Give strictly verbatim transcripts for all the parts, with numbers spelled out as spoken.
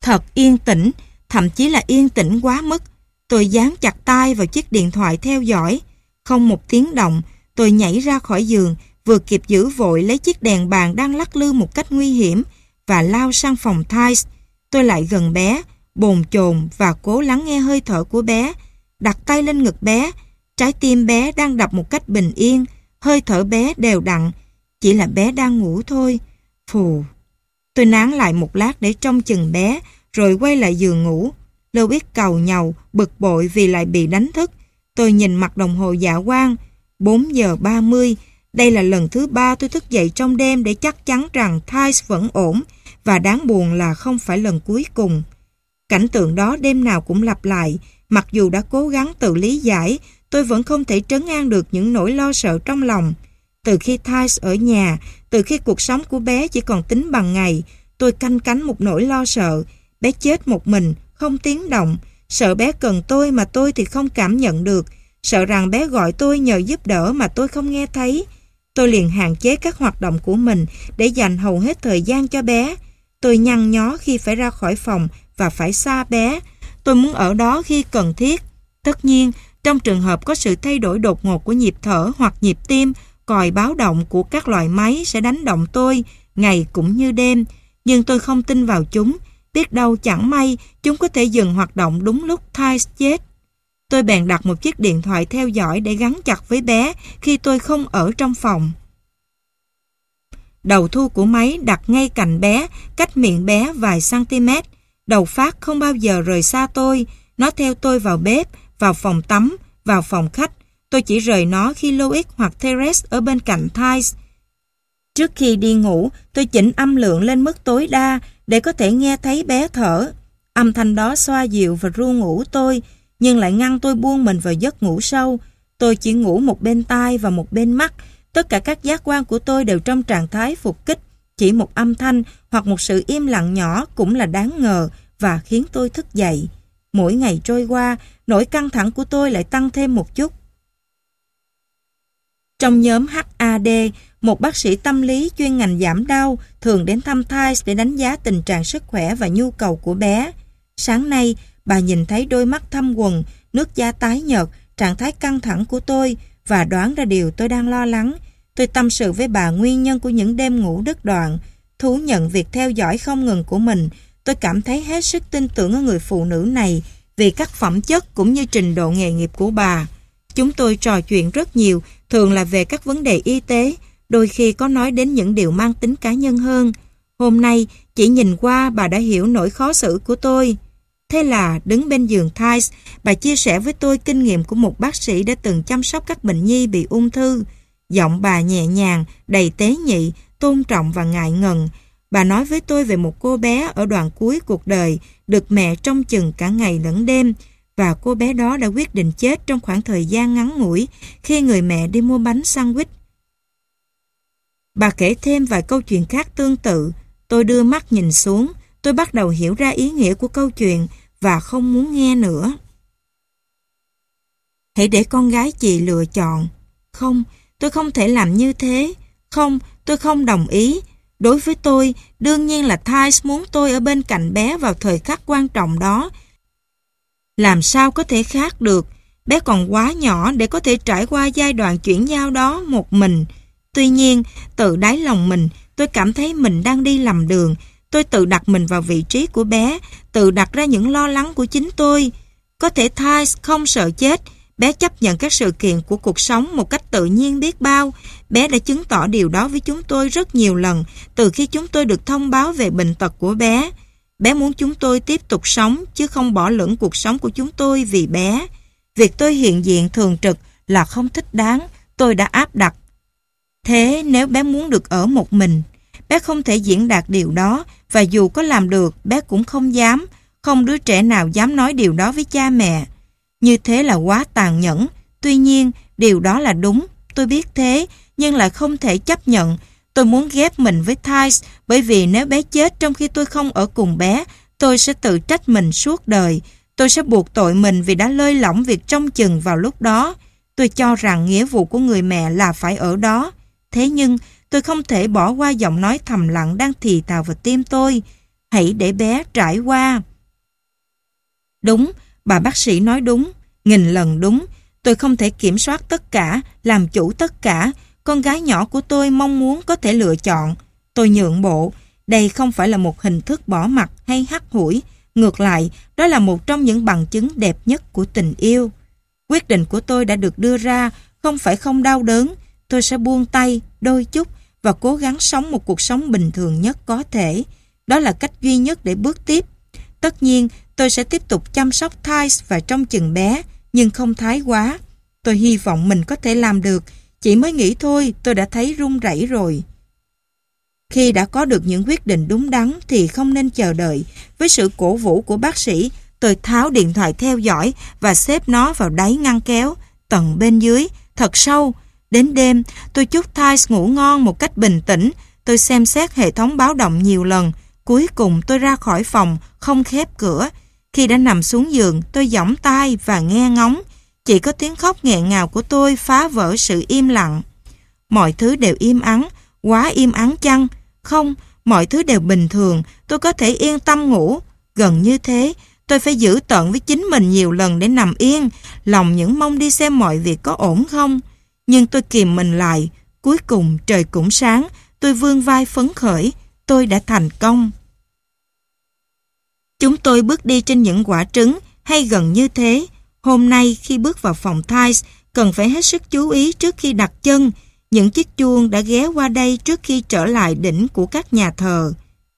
Thật yên tĩnh, thậm chí là yên tĩnh quá mức. Tôi dán chặt tai vào chiếc điện thoại theo dõi. Không một tiếng động, tôi nhảy ra khỏi giường, vừa kịp giữ vội lấy chiếc đèn bàn đang lắc lư một cách nguy hiểm và lao sang phòng Thais. Tôi lại gần bé, bồn chồn và cố lắng nghe hơi thở của bé, đặt tay lên ngực bé. Trái tim bé đang đập một cách bình yên, hơi thở bé đều đặn, chỉ là bé đang ngủ thôi. Phù. Tôi nán lại một lát để trông chừng bé, rồi quay lại giường ngủ. Louis càu nhàu, bực bội vì lại bị đánh thức. Tôi nhìn mặt đồng hồ dạ quang, bốn giờ ba mươi. Đây là lần thứ ba tôi thức dậy trong đêm để chắc chắn rằng Thais vẫn ổn, và đáng buồn là không phải lần cuối cùng. Cảnh tượng đó đêm nào cũng lặp lại. Mặc dù đã cố gắng tự lý giải, tôi vẫn không thể trấn an được những nỗi lo sợ trong lòng. Từ khi Thais ở nhà, từ khi cuộc sống của bé chỉ còn tính bằng ngày, tôi canh cánh một nỗi lo sợ. Bé chết một mình, không tiếng động. Sợ bé cần tôi mà tôi thì không cảm nhận được. Sợ rằng bé gọi tôi nhờ giúp đỡ mà tôi không nghe thấy. Tôi liền hạn chế các hoạt động của mình để dành hầu hết thời gian cho bé. Tôi nhăn nhó khi phải ra khỏi phòng và phải xa bé. Tôi muốn ở đó khi cần thiết. Tất nhiên, trong trường hợp có sự thay đổi đột ngột của nhịp thở hoặc nhịp tim, còi báo động của các loại máy sẽ đánh động tôi, ngày cũng như đêm. Nhưng tôi không tin vào chúng. Biết đâu chẳng may, chúng có thể dừng hoạt động đúng lúc Thais chết. Tôi bèn đặt một chiếc điện thoại theo dõi để gắn chặt với bé khi tôi không ở trong phòng. Đầu thu của máy đặt ngay cạnh bé, cách miệng bé vài cm. Đầu phát không bao giờ rời xa tôi. Nó theo tôi vào bếp, vào phòng tắm, vào phòng khách. Tôi chỉ rời nó khi Louis hoặc Therese ở bên cạnh Thais. Trước khi đi ngủ, tôi chỉnh âm lượng lên mức tối đa để có thể nghe thấy bé thở. Âm thanh đó xoa dịu và ru ngủ tôi, nhưng lại ngăn tôi buông mình vào giấc ngủ sâu. Tôi chỉ ngủ một bên tai và một bên mắt. Tất cả các giác quan của tôi đều trong trạng thái phục kích. Chỉ một âm thanh hoặc một sự im lặng nhỏ cũng là đáng ngờ và khiến tôi thức dậy. Mỗi ngày trôi qua, nỗi căng thẳng của tôi lại tăng thêm một chút. Trong nhóm hát a đê, một bác sĩ tâm lý chuyên ngành giảm đau thường đến thăm Thais để đánh giá tình trạng sức khỏe và nhu cầu của bé. Sáng nay, bà nhìn thấy đôi mắt thâm quầng, nước da tái nhợt, trạng thái căng thẳng của tôi và đoán ra điều tôi đang lo lắng. Tôi tâm sự với bà nguyên nhân của những đêm ngủ đứt đoạn. Thú nhận việc theo dõi không ngừng của mình, tôi cảm thấy hết sức tin tưởng ở người phụ nữ này vì các phẩm chất cũng như trình độ nghề nghiệp của bà. Chúng tôi trò chuyện rất nhiều, thường là về các vấn đề y tế, đôi khi có nói đến những điều mang tính cá nhân hơn. Hôm nay, chỉ nhìn qua bà đã hiểu nỗi khó xử của tôi. Thế là đứng bên giường Thais, bà chia sẻ với tôi kinh nghiệm của một bác sĩ đã từng chăm sóc các bệnh nhi bị ung thư. Giọng bà nhẹ nhàng, đầy tế nhị, tôn trọng và ngại ngần. Bà nói với tôi về một cô bé ở đoạn cuối cuộc đời, được mẹ trông chừng cả ngày lẫn đêm, và cô bé đó đã quyết định chết trong khoảng thời gian ngắn ngủi khi người mẹ đi mua bánh sandwich. Bà kể thêm vài câu chuyện khác tương tự. Tôi đưa mắt nhìn xuống, tôi bắt đầu hiểu ra ý nghĩa của câu chuyện và không muốn nghe nữa. Hãy để con gái chị lựa chọn. Không, tôi không thể làm như thế. Không, tôi không đồng ý. Đối với tôi, đương nhiên là Thais muốn tôi ở bên cạnh bé vào thời khắc quan trọng đó. Làm sao có thể khác được? Bé còn quá nhỏ để có thể trải qua giai đoạn chuyển giao đó một mình. Tuy nhiên, từ đáy lòng mình, tôi cảm thấy mình đang đi lầm đường. Tôi tự đặt mình vào vị trí của bé, tự đặt ra những lo lắng của chính tôi. Có thể Thais không sợ chết. Bé chấp nhận các sự kiện của cuộc sống một cách tự nhiên biết bao. Bé đã chứng tỏ điều đó với chúng tôi rất nhiều lần từ khi chúng tôi được thông báo về bệnh tật của bé. Bé muốn chúng tôi tiếp tục sống chứ không bỏ lửng cuộc sống của chúng tôi vì bé. Việc tôi hiện diện thường trực là không thích đáng, tôi đã áp đặt. Thế nếu bé muốn được ở một mình, bé không thể diễn đạt điều đó, và dù có làm được, bé cũng không dám. Không đứa trẻ nào dám nói điều đó với cha mẹ. Như thế là quá tàn nhẫn. Tuy nhiên, điều đó là đúng. Tôi biết thế, nhưng lại không thể chấp nhận. Tôi muốn ghép mình với Thais, bởi vì nếu bé chết trong khi tôi không ở cùng bé, tôi sẽ tự trách mình suốt đời. Tôi sẽ buộc tội mình vì đã lơi lỏng việc trông chừng vào lúc đó. Tôi cho rằng nghĩa vụ của người mẹ là phải ở đó. Thế nhưng, tôi không thể bỏ qua giọng nói thầm lặng đang thì thào vào tim tôi. hãy để bé trải qua. Đúng, bà bác sĩ nói đúng, nghìn lần đúng. Tôi không thể kiểm soát tất cả, làm chủ tất cả. Con gái nhỏ của tôi mong muốn có thể lựa chọn. Tôi nhượng bộ. Đây không phải là một hình thức bỏ mặc hay hắt hủi. Ngược lại, đó là một trong những bằng chứng đẹp nhất của tình yêu. Quyết định của tôi đã được đưa ra, không phải không đau đớn. Tôi sẽ buông tay, đôi chút và cố gắng sống một cuộc sống bình thường nhất có thể. Đó là cách duy nhất để bước tiếp. Tất nhiên, tôi sẽ tiếp tục chăm sóc Thais và trông chừng bé, nhưng không thái quá. Tôi hy vọng mình có thể làm được. Chỉ mới nghĩ thôi, tôi đã thấy run rẩy rồi. Khi đã có được những quyết định đúng đắn thì không nên chờ đợi. Với sự cổ vũ của bác sĩ, tôi tháo điện thoại theo dõi và xếp nó vào đáy ngăn kéo, tầng bên dưới, thật sâu. Đến đêm, tôi chúc Thais ngủ ngon một cách bình tĩnh. Tôi xem xét hệ thống báo động nhiều lần. Cuối cùng tôi ra khỏi phòng, không khép cửa. Khi đã nằm xuống giường, tôi giỏng tai và nghe ngóng. Chỉ có tiếng khóc nghẹn ngào của tôi phá vỡ sự im lặng. Mọi thứ đều im ắng, quá im ắng chăng? Không, mọi thứ đều bình thường, tôi có thể yên tâm ngủ. Gần như thế, tôi phải giữ tợn với chính mình nhiều lần để nằm yên, lòng những mong đi xem mọi việc có ổn không. Nhưng tôi kìm mình lại, cuối cùng trời cũng sáng, tôi vươn vai phấn khởi, tôi đã thành công. Chúng tôi bước đi trên những quả trứng, hay gần như thế. Hôm nay khi bước vào phòng Thais, cần phải hết sức chú ý trước khi đặt chân. Những chiếc chuông đã ghé qua đây trước khi trở lại đỉnh của các nhà thờ.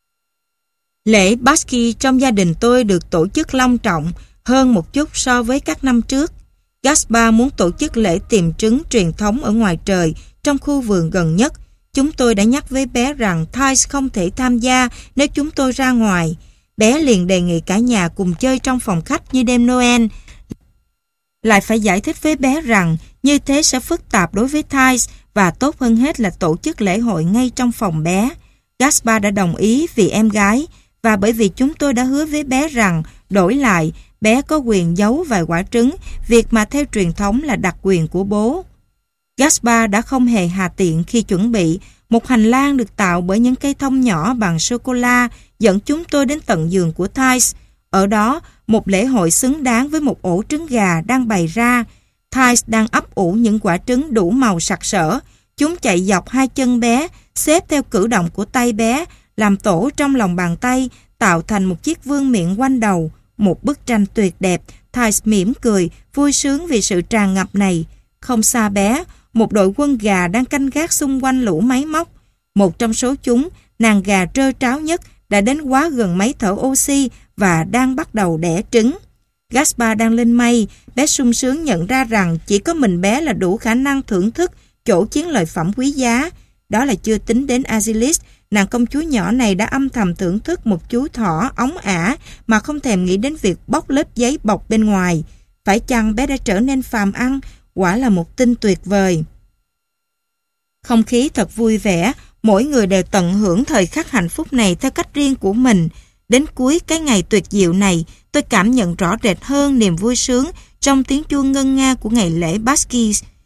Lễ Basque trong gia đình tôi được tổ chức long trọng hơn một chút so với các năm trước. Gaspar muốn tổ chức lễ tìm trứng truyền thống ở ngoài trời trong khu vườn gần nhất. Chúng tôi đã nhắc với bé rằng Thais không thể tham gia nếu chúng tôi ra ngoài. Bé liền đề nghị cả nhà cùng chơi trong phòng khách như đêm Noel. Lại phải giải thích với bé rằng như thế sẽ phức tạp đối với Thais và tốt hơn hết là tổ chức lễ hội ngay trong phòng bé. Gaspar đã đồng ý vì em gái và bởi vì chúng tôi đã hứa với bé rằng đổi lại bé có quyền giấu vài quả trứng, việc mà theo truyền thống là đặc quyền của bố. Gaspar đã không hề hà tiện khi chuẩn bị một hành lang được tạo bởi những cây thông nhỏ bằng sô-cô-la dẫn chúng tôi đến tận giường của Thais. Ở đó, một lễ hội xứng đáng với một ổ trứng gà đang bày ra. Thais đang ấp ủ những quả trứng đủ màu sặc sỡ. Chúng chạy dọc hai chân bé, xếp theo cử động của tay bé, làm tổ trong lòng bàn tay, tạo thành một chiếc vương miện quanh đầu. Một bức tranh tuyệt đẹp. Thais mỉm cười, vui sướng vì sự tràn ngập này. Không xa bé, một đội quân gà đang canh gác xung quanh lũ máy móc. Một trong số chúng, nàng gà trơ tráo nhất, đã đến quá gần máy thở oxy và đang bắt đầu đẻ trứng. Gaspar đang lên mây, bé sung sướng nhận ra rằng chỉ có mình bé là đủ khả năng thưởng thức chỗ chiến lợi phẩm quý giá. Đó là chưa tính đến Azilis, nàng công chúa nhỏ này đã âm thầm thưởng thức một chú thỏ óng ả mà không thèm nghĩ đến việc bóc lớp giấy bọc bên ngoài. Phải chăng bé đã trở nên phàm ăn? Quả là một tin tuyệt vời. Không khí thật vui vẻ, mỗi người đều tận hưởng thời khắc hạnh phúc này theo cách riêng của mình. Đến cuối cái ngày tuyệt diệu này, tôi cảm nhận rõ rệt hơn niềm vui sướng trong tiếng chuông ngân nga của ngày lễ Basque,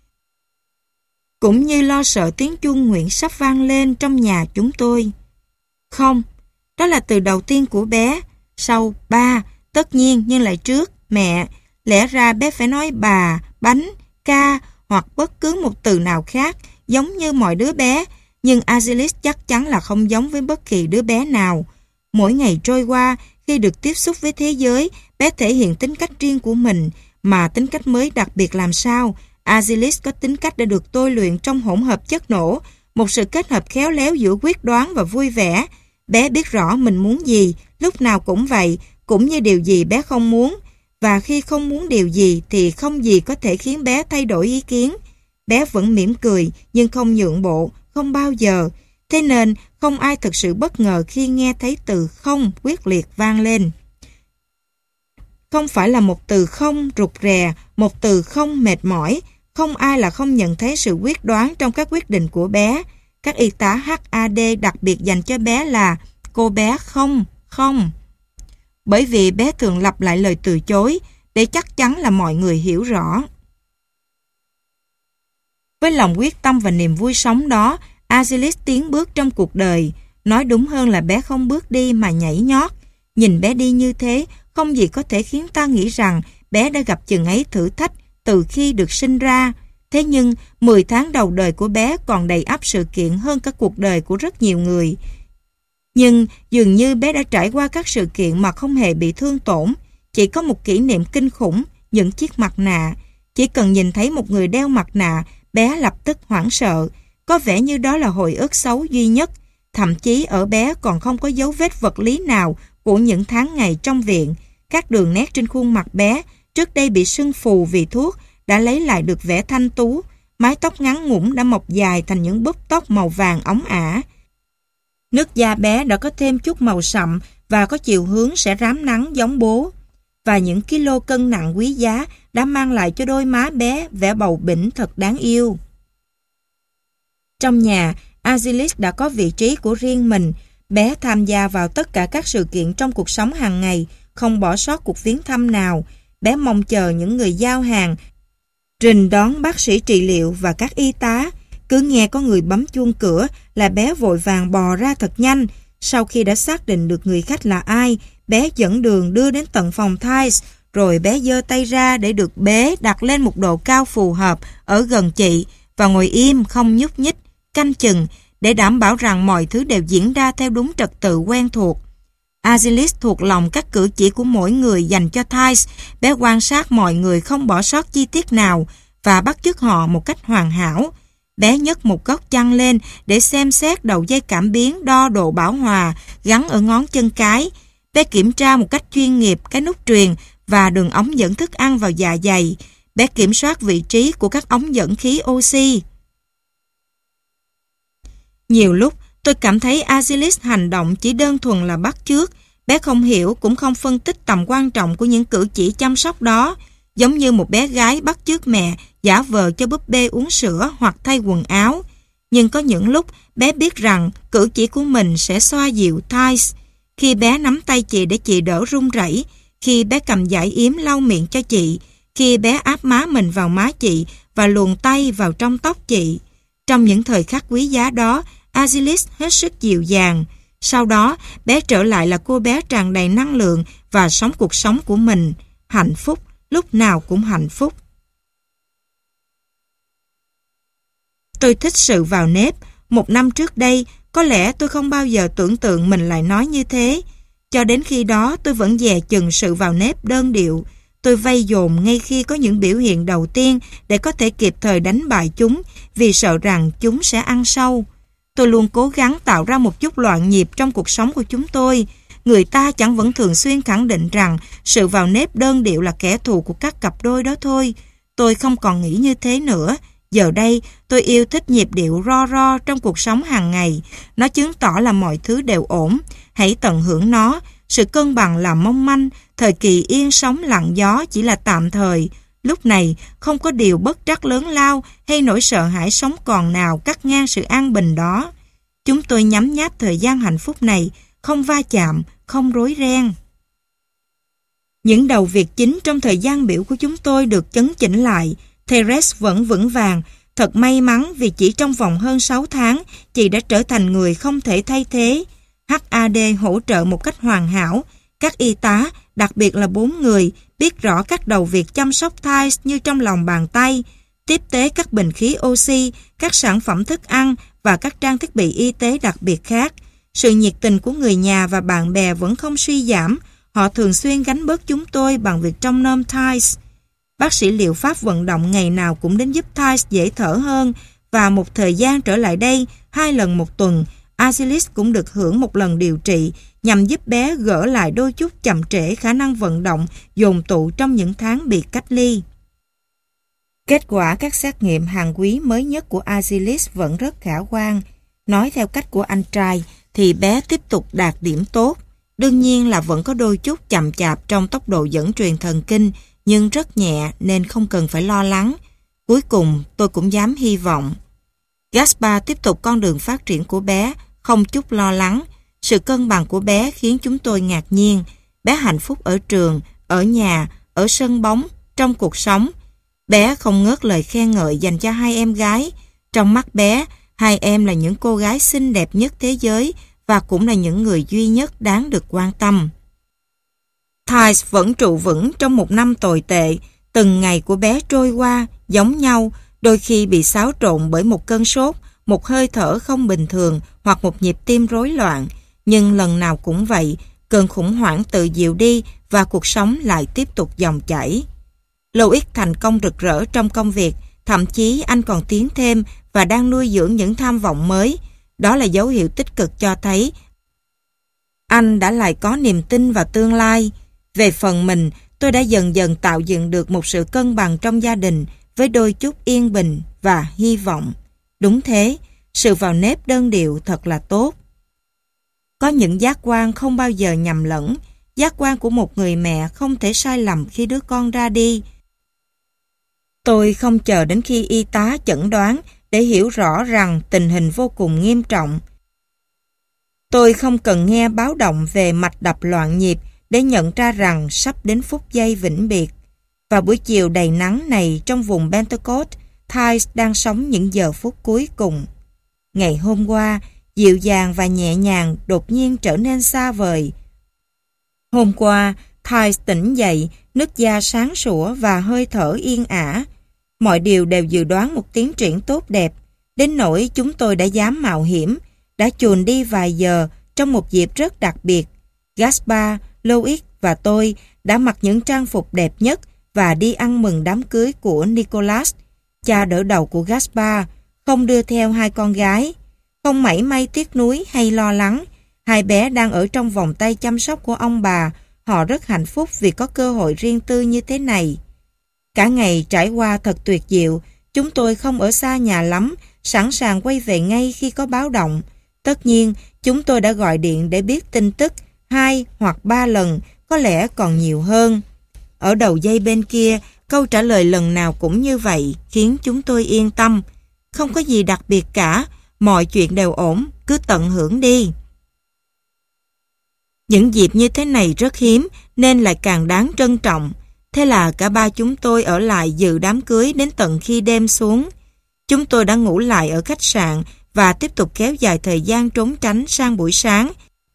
cũng như lo sợ tiếng chuông nguyện sắp vang lên trong nhà chúng tôi. Không, đó là từ đầu tiên của bé, sau ba, tất nhiên nhưng lại trước mẹ. Lẽ ra bé phải nói bà, bánh, ca hoặc bất cứ một từ nào khác, giống như mọi đứa bé, nhưng Azilis chắc chắn là không giống với bất kỳ đứa bé nào. Mỗi ngày trôi qua, khi được tiếp xúc với thế giới, bé thể hiện tính cách riêng của mình, mà tính cách mới đặc biệt làm sao. Azilis có tính cách đã được tôi luyện trong hỗn hợp chất nổ, một sự kết hợp khéo léo giữa quyết đoán và vui vẻ. Bé biết rõ mình muốn gì, lúc nào cũng vậy, cũng như điều gì bé không muốn. Và khi không muốn điều gì thì không gì có thể khiến bé thay đổi ý kiến. Bé vẫn mỉm cười nhưng không nhượng bộ, không bao giờ. Thế nên không ai thực sự bất ngờ khi nghe thấy từ không quyết liệt vang lên. Không phải là một từ không rụt rè, một từ không mệt mỏi. Không ai là không nhận thấy sự quyết đoán trong các quyết định của bé. Các y tá hát a đê đặc biệt dành cho bé là cô bé không, không. Bởi vì bé thường lặp lại lời từ chối để chắc chắn là mọi người hiểu rõ. Với lòng quyết tâm và niềm vui sống đó, Azilis tiến bước trong cuộc đời. Nói đúng hơn là bé không bước đi mà nhảy nhót. Nhìn bé đi như thế, không gì có thể khiến ta nghĩ rằng bé đã gặp chừng ấy thử thách từ khi được sinh ra. Thế nhưng, mười tháng đầu đời của bé còn đầy ắp sự kiện hơn cả cuộc đời của rất nhiều người. Nhưng dường như bé đã trải qua các sự kiện mà không hề bị thương tổn. Chỉ có một kỷ niệm kinh khủng, những chiếc mặt nạ. Chỉ cần nhìn thấy một người đeo mặt nạ, bé lập tức hoảng sợ. Có vẻ như đó là hồi ức xấu duy nhất. Thậm chí ở bé còn không có dấu vết vật lý nào của những tháng ngày trong viện. Các đường nét trên khuôn mặt bé, trước đây bị sưng phù vì thuốc, đã lấy lại được vẻ thanh tú. Mái tóc ngắn ngủn đã mọc dài thành những búp tóc màu vàng óng ả. Nước da bé đã có thêm chút màu sậm và có chiều hướng sẽ rám nắng giống bố. Và những kilo cân nặng quý giá đã mang lại cho đôi má bé vẻ bầu bĩnh thật đáng yêu. Trong nhà, Azilis đã có vị trí của riêng mình. Bé tham gia vào tất cả các sự kiện trong cuộc sống hàng ngày, không bỏ sót cuộc viếng thăm nào. Bé mong chờ những người giao hàng, trình đón bác sĩ trị liệu và các y tá. Cứ nghe có người bấm chuông cửa là bé vội vàng bò ra thật nhanh. Sau khi đã xác định được người khách là ai, bé dẫn đường đưa đến tận phòng Thais, rồi bé giơ tay ra để được bế đặt lên một độ cao phù hợp ở gần chị và ngồi im không nhúc nhích, canh chừng để đảm bảo rằng mọi thứ đều diễn ra theo đúng trật tự quen thuộc. Azilis thuộc lòng các cử chỉ của mỗi người dành cho Thais. Bé quan sát mọi người không bỏ sót chi tiết nào và bắt chước họ một cách hoàn hảo. Bé nhấc một góc chăn lên để xem xét đầu dây cảm biến đo độ bão hòa gắn ở ngón chân cái. Bé kiểm tra một cách chuyên nghiệp cái nút truyền và đường ống dẫn thức ăn vào dạ dày. Bé kiểm soát vị trí của các ống dẫn khí oxy. Nhiều lúc tôi cảm thấy Azilis hành động chỉ đơn thuần là bắt chước. Bé không hiểu cũng không phân tích tầm quan trọng của những cử chỉ chăm sóc đó, giống như một bé gái bắt chước mẹ giả vờ cho búp bê uống sữa hoặc thay quần áo. Nhưng có những lúc bé biết rằng cử chỉ của mình sẽ xoa dịu Thais. Khi bé nắm tay chị để chị đỡ run rẩy, khi bé cầm dải yếm lau miệng cho chị, khi bé áp má mình vào má chị và luồn tay vào trong tóc chị. Trong những thời khắc quý giá đó, Azilis hết sức dịu dàng. Sau đó, bé trở lại là cô bé tràn đầy năng lượng và sống cuộc sống của mình. Hạnh phúc, lúc nào cũng hạnh phúc. Tôi thích sự vào nếp. Một năm trước đây, có lẽ tôi không bao giờ tưởng tượng mình lại nói như thế. Cho đến khi đó, tôi vẫn dè chừng sự vào nếp đơn điệu. Tôi vây dồn ngay khi có những biểu hiện đầu tiên để có thể kịp thời đánh bại chúng, vì sợ rằng chúng sẽ ăn sâu. Tôi luôn cố gắng tạo ra một chút loạn nhịp trong cuộc sống của chúng tôi. Người ta chẳng vẫn thường xuyên khẳng định rằng sự vào nếp đơn điệu là kẻ thù của các cặp đôi đó thôi. Tôi không còn nghĩ như thế nữa. Giờ đây, tôi yêu thích nhịp điệu ro ro trong cuộc sống hàng ngày. Nó chứng tỏ là mọi thứ đều ổn. Hãy tận hưởng nó. Sự cân bằng là mong manh. Thời kỳ yên sóng lặng gió chỉ là tạm thời. Lúc này, không có điều bất trắc lớn lao hay nỗi sợ hãi sống còn nào cắt ngang sự an bình đó. Chúng tôi nhấm nháp thời gian hạnh phúc này, không va chạm, không rối ren. Những đầu việc chính trong thời gian biểu của chúng tôi được chấn chỉnh lại. Therese vẫn vững vàng. Thật may mắn vì chỉ trong vòng hơn sáu tháng, chị đã trở thành người không thể thay thế. hát a đê hỗ trợ một cách hoàn hảo. Các y tá, đặc biệt là bốn người, biết rõ các đầu việc chăm sóc Thais như trong lòng bàn tay. Tiếp tế các bình khí oxy, các sản phẩm thức ăn và các trang thiết bị y tế đặc biệt khác. Sự nhiệt tình của người nhà và bạn bè vẫn không suy giảm. Họ thường xuyên gánh bớt chúng tôi bằng việc trông nom Thais. Bác sĩ liệu pháp vận động ngày nào cũng đến giúp Thais dễ thở hơn, và một thời gian trở lại đây, hai lần một tuần, Azilis cũng được hưởng một lần điều trị nhằm giúp bé gỡ lại đôi chút chậm trễ khả năng vận động dồn tụ trong những tháng bị cách ly. Kết quả các xét nghiệm hàng quý mới nhất của Azilis vẫn rất khả quan. Nói theo cách của anh trai thì bé tiếp tục đạt điểm tốt. Đương nhiên là vẫn có đôi chút chậm chạp trong tốc độ dẫn truyền thần kinh, nhưng rất nhẹ nên không cần phải lo lắng. Cuối cùng tôi cũng dám hy vọng. Gaspar tiếp tục con đường phát triển của bé, không chút lo lắng. Sự cân bằng của bé khiến chúng tôi ngạc nhiên. Bé hạnh phúc ở trường, ở nhà, ở sân bóng, trong cuộc sống. Bé không ngớt lời khen ngợi dành cho hai em gái. Trong mắt bé, hai em là những cô gái xinh đẹp nhất thế giới và cũng là những người duy nhất đáng được quan tâm. Thais vẫn trụ vững trong một năm tồi tệ. Từng ngày của bé trôi qua giống nhau, đôi khi bị xáo trộn bởi một cơn sốt, một hơi thở không bình thường hoặc một nhịp tim rối loạn. Nhưng lần nào cũng vậy, cơn khủng hoảng tự dịu đi và cuộc sống lại tiếp tục dòng chảy. Louis thành công rực rỡ trong công việc, thậm chí anh còn tiến thêm và đang nuôi dưỡng những tham vọng mới. Đó là dấu hiệu tích cực cho thấy anh đã lại có niềm tin vào tương lai. Về phần mình, tôi đã dần dần tạo dựng được một sự cân bằng trong gia đình với đôi chút yên bình và hy vọng. Đúng thế, sự vào nếp đơn điệu thật là tốt. Có những giác quan không bao giờ nhầm lẫn. Giác quan của một người mẹ không thể sai lầm khi đứa con ra đi. Tôi không chờ đến khi y tá chẩn đoán để hiểu rõ rằng tình hình vô cùng nghiêm trọng. Tôi không cần nghe báo động về mạch đập loạn nhịp để nhận ra rằng sắp đến phút giây vĩnh biệt. Vào buổi chiều đầy nắng này trong vùng Pentecost, Thais đang sống những giờ phút cuối cùng. Ngày hôm qua, dịu dàng và nhẹ nhàng đột nhiên trở nên xa vời. Hôm qua, Thais tỉnh dậy, nước da sáng sủa và hơi thở yên ả. Mọi điều đều dự đoán một tiến triển tốt đẹp, đến nỗi chúng tôi đã dám mạo hiểm, đã chuồn đi vài giờ trong một dịp rất đặc biệt. Gaspar, Louis và tôi đã mặc những trang phục đẹp nhất và đi ăn mừng đám cưới của Nicolas. Cha đỡ đầu của Gaspar không đưa theo hai con gái. Không mảy may tiếc nuối hay lo lắng. Hai bé đang ở trong vòng tay chăm sóc của ông bà. Họ rất hạnh phúc vì có cơ hội riêng tư như thế này. Cả ngày trải qua thật tuyệt diệu. Chúng tôi không ở xa nhà lắm, sẵn sàng quay về ngay khi có báo động. Tất nhiên, chúng tôi đã gọi điện để biết tin tức hai hoặc ba lần, có lẽ còn nhiều hơn. Ở đầu dây bên kia, câu trả lời lần nào cũng như vậy, khiến chúng tôi yên tâm. Không có gì đặc biệt cả, mọi chuyện đều ổn, cứ tận hưởng đi. Những dịp như thế này rất hiếm, nên lại càng đáng trân trọng. Thế là cả ba chúng tôi ở lại dự đám cưới đến tận khi đêm xuống. Chúng tôi đã ngủ lại ở khách sạn và tiếp tục kéo dài thời gian trốn tránh sang buổi sáng,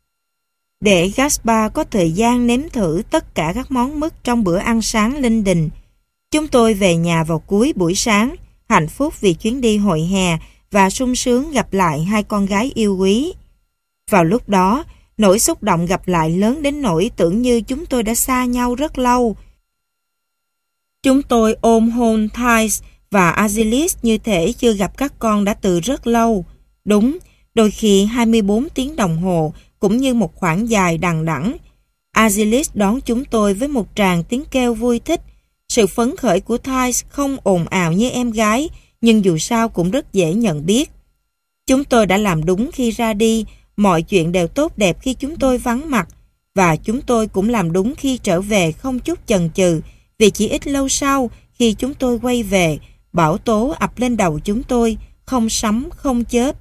để Gaspar có thời gian nếm thử tất cả các món mứt trong bữa ăn sáng linh đình. Chúng tôi về nhà vào cuối buổi sáng, hạnh phúc vì chuyến đi hội hè và sung sướng gặp lại hai con gái yêu quý. Vào lúc đó, nỗi xúc động gặp lại lớn đến nỗi tưởng như chúng tôi đã xa nhau rất lâu. Chúng tôi ôm hôn Thais và Azilis như thể chưa gặp các con đã từ rất lâu. Đúng, đôi khi hai mươi bốn tiếng đồng hồ cũng như một khoảng dài đằng đẵng. Azilis đón chúng tôi với một tràng tiếng kêu vui thích. Sự phấn khởi của Thais không ồn ào như em gái, nhưng dù sao cũng rất dễ nhận biết. Chúng tôi đã làm đúng khi ra đi, mọi chuyện đều tốt đẹp khi chúng tôi vắng mặt, và chúng tôi cũng làm đúng khi trở về không chút chần chừ, vì chỉ ít lâu sau, khi chúng tôi quay về, bão tố ập lên đầu chúng tôi, không sấm không chớp.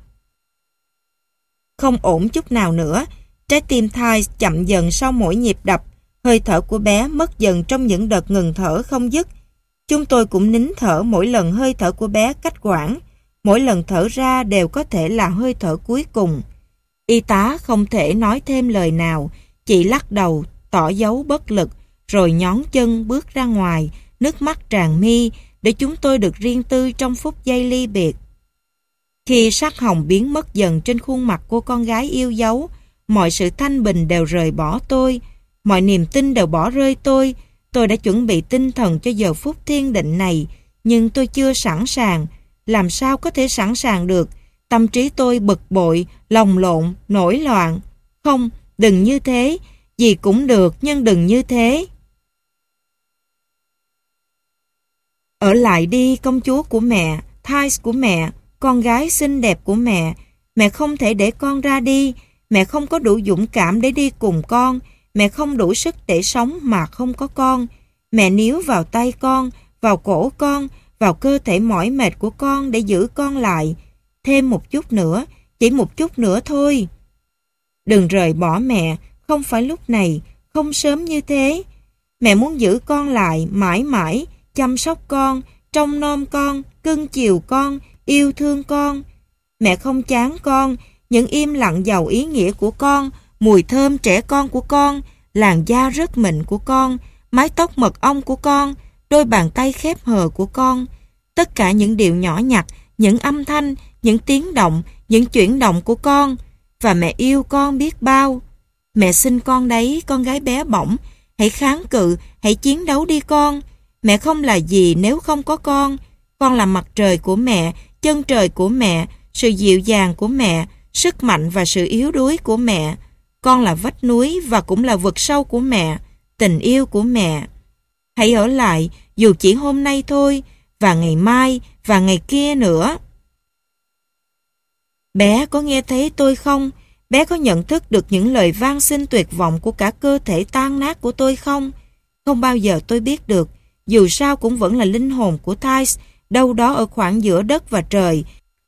Không ổn chút nào nữa, trái tim Thais chậm dần sau mỗi nhịp đập, hơi thở của bé mất dần trong những đợt ngừng thở không dứt. Chúng tôi cũng nín thở mỗi lần hơi thở của bé cách quãng, mỗi lần thở ra đều có thể là hơi thở cuối cùng. Y tá không thể nói thêm lời nào, chỉ lắc đầu, tỏ dấu bất lực, rồi nhón chân bước ra ngoài, nước mắt tràn mi, để chúng tôi được riêng tư trong phút giây ly biệt. Khi sắc hồng biến mất dần trên khuôn mặt cô con gái yêu dấu, mọi sự thanh bình đều rời bỏ tôi, mọi niềm tin đều bỏ rơi tôi. Tôi đã chuẩn bị tinh thần cho giờ phút thiên định này, nhưng tôi chưa sẵn sàng. Làm sao có thể sẵn sàng được? Tâm trí tôi bực bội, lồng lộn, nổi loạn. Không, đừng như thế. Gì cũng được, nhưng đừng như thế. Ở lại đi, công chúa của mẹ, Thais của mẹ, con gái xinh đẹp của mẹ. Mẹ không thể để con ra đi. Mẹ không có đủ dũng cảm để đi cùng con. Mẹ không đủ sức để sống mà không có con. Mẹ níu vào tay con, vào cổ con, vào cơ thể mỏi mệt của con để giữ con lại. Thêm một chút nữa, chỉ một chút nữa thôi. Đừng rời bỏ mẹ, không phải lúc này, không sớm như thế. Mẹ muốn giữ con lại mãi mãi, chăm sóc con, trông nom con, cưng chiều con, yêu thương con. Mẹ không chán con, những im lặng giàu ý nghĩa của con, mùi thơm trẻ con của con, làn da rất mịn của con, mái tóc mật ong của con, đôi bàn tay khép hờ của con. Tất cả những điều nhỏ nhặt, những âm thanh, những tiếng động, những chuyển động của con. Và mẹ yêu con biết bao. Mẹ sinh con đấy, con gái bé bỏng. Hãy kháng cự, hãy chiến đấu đi con. Mẹ không là gì nếu không có con. Con là mặt trời của mẹ, chân trời của mẹ, sự dịu dàng của mẹ, sức mạnh và sự yếu đuối của mẹ. Con là vách núi và cũng là vực sâu của mẹ, tình yêu của mẹ. Hãy ở lại, dù chỉ hôm nay thôi, và ngày mai, và ngày kia nữa. Bé có nghe thấy tôi không? Bé có nhận thức được những lời van xin tuyệt vọng của cả cơ thể tan nát của tôi không? Không bao giờ tôi biết được, dù sao cũng vẫn là linh hồn của Thais, đâu đó ở khoảng giữa đất và trời,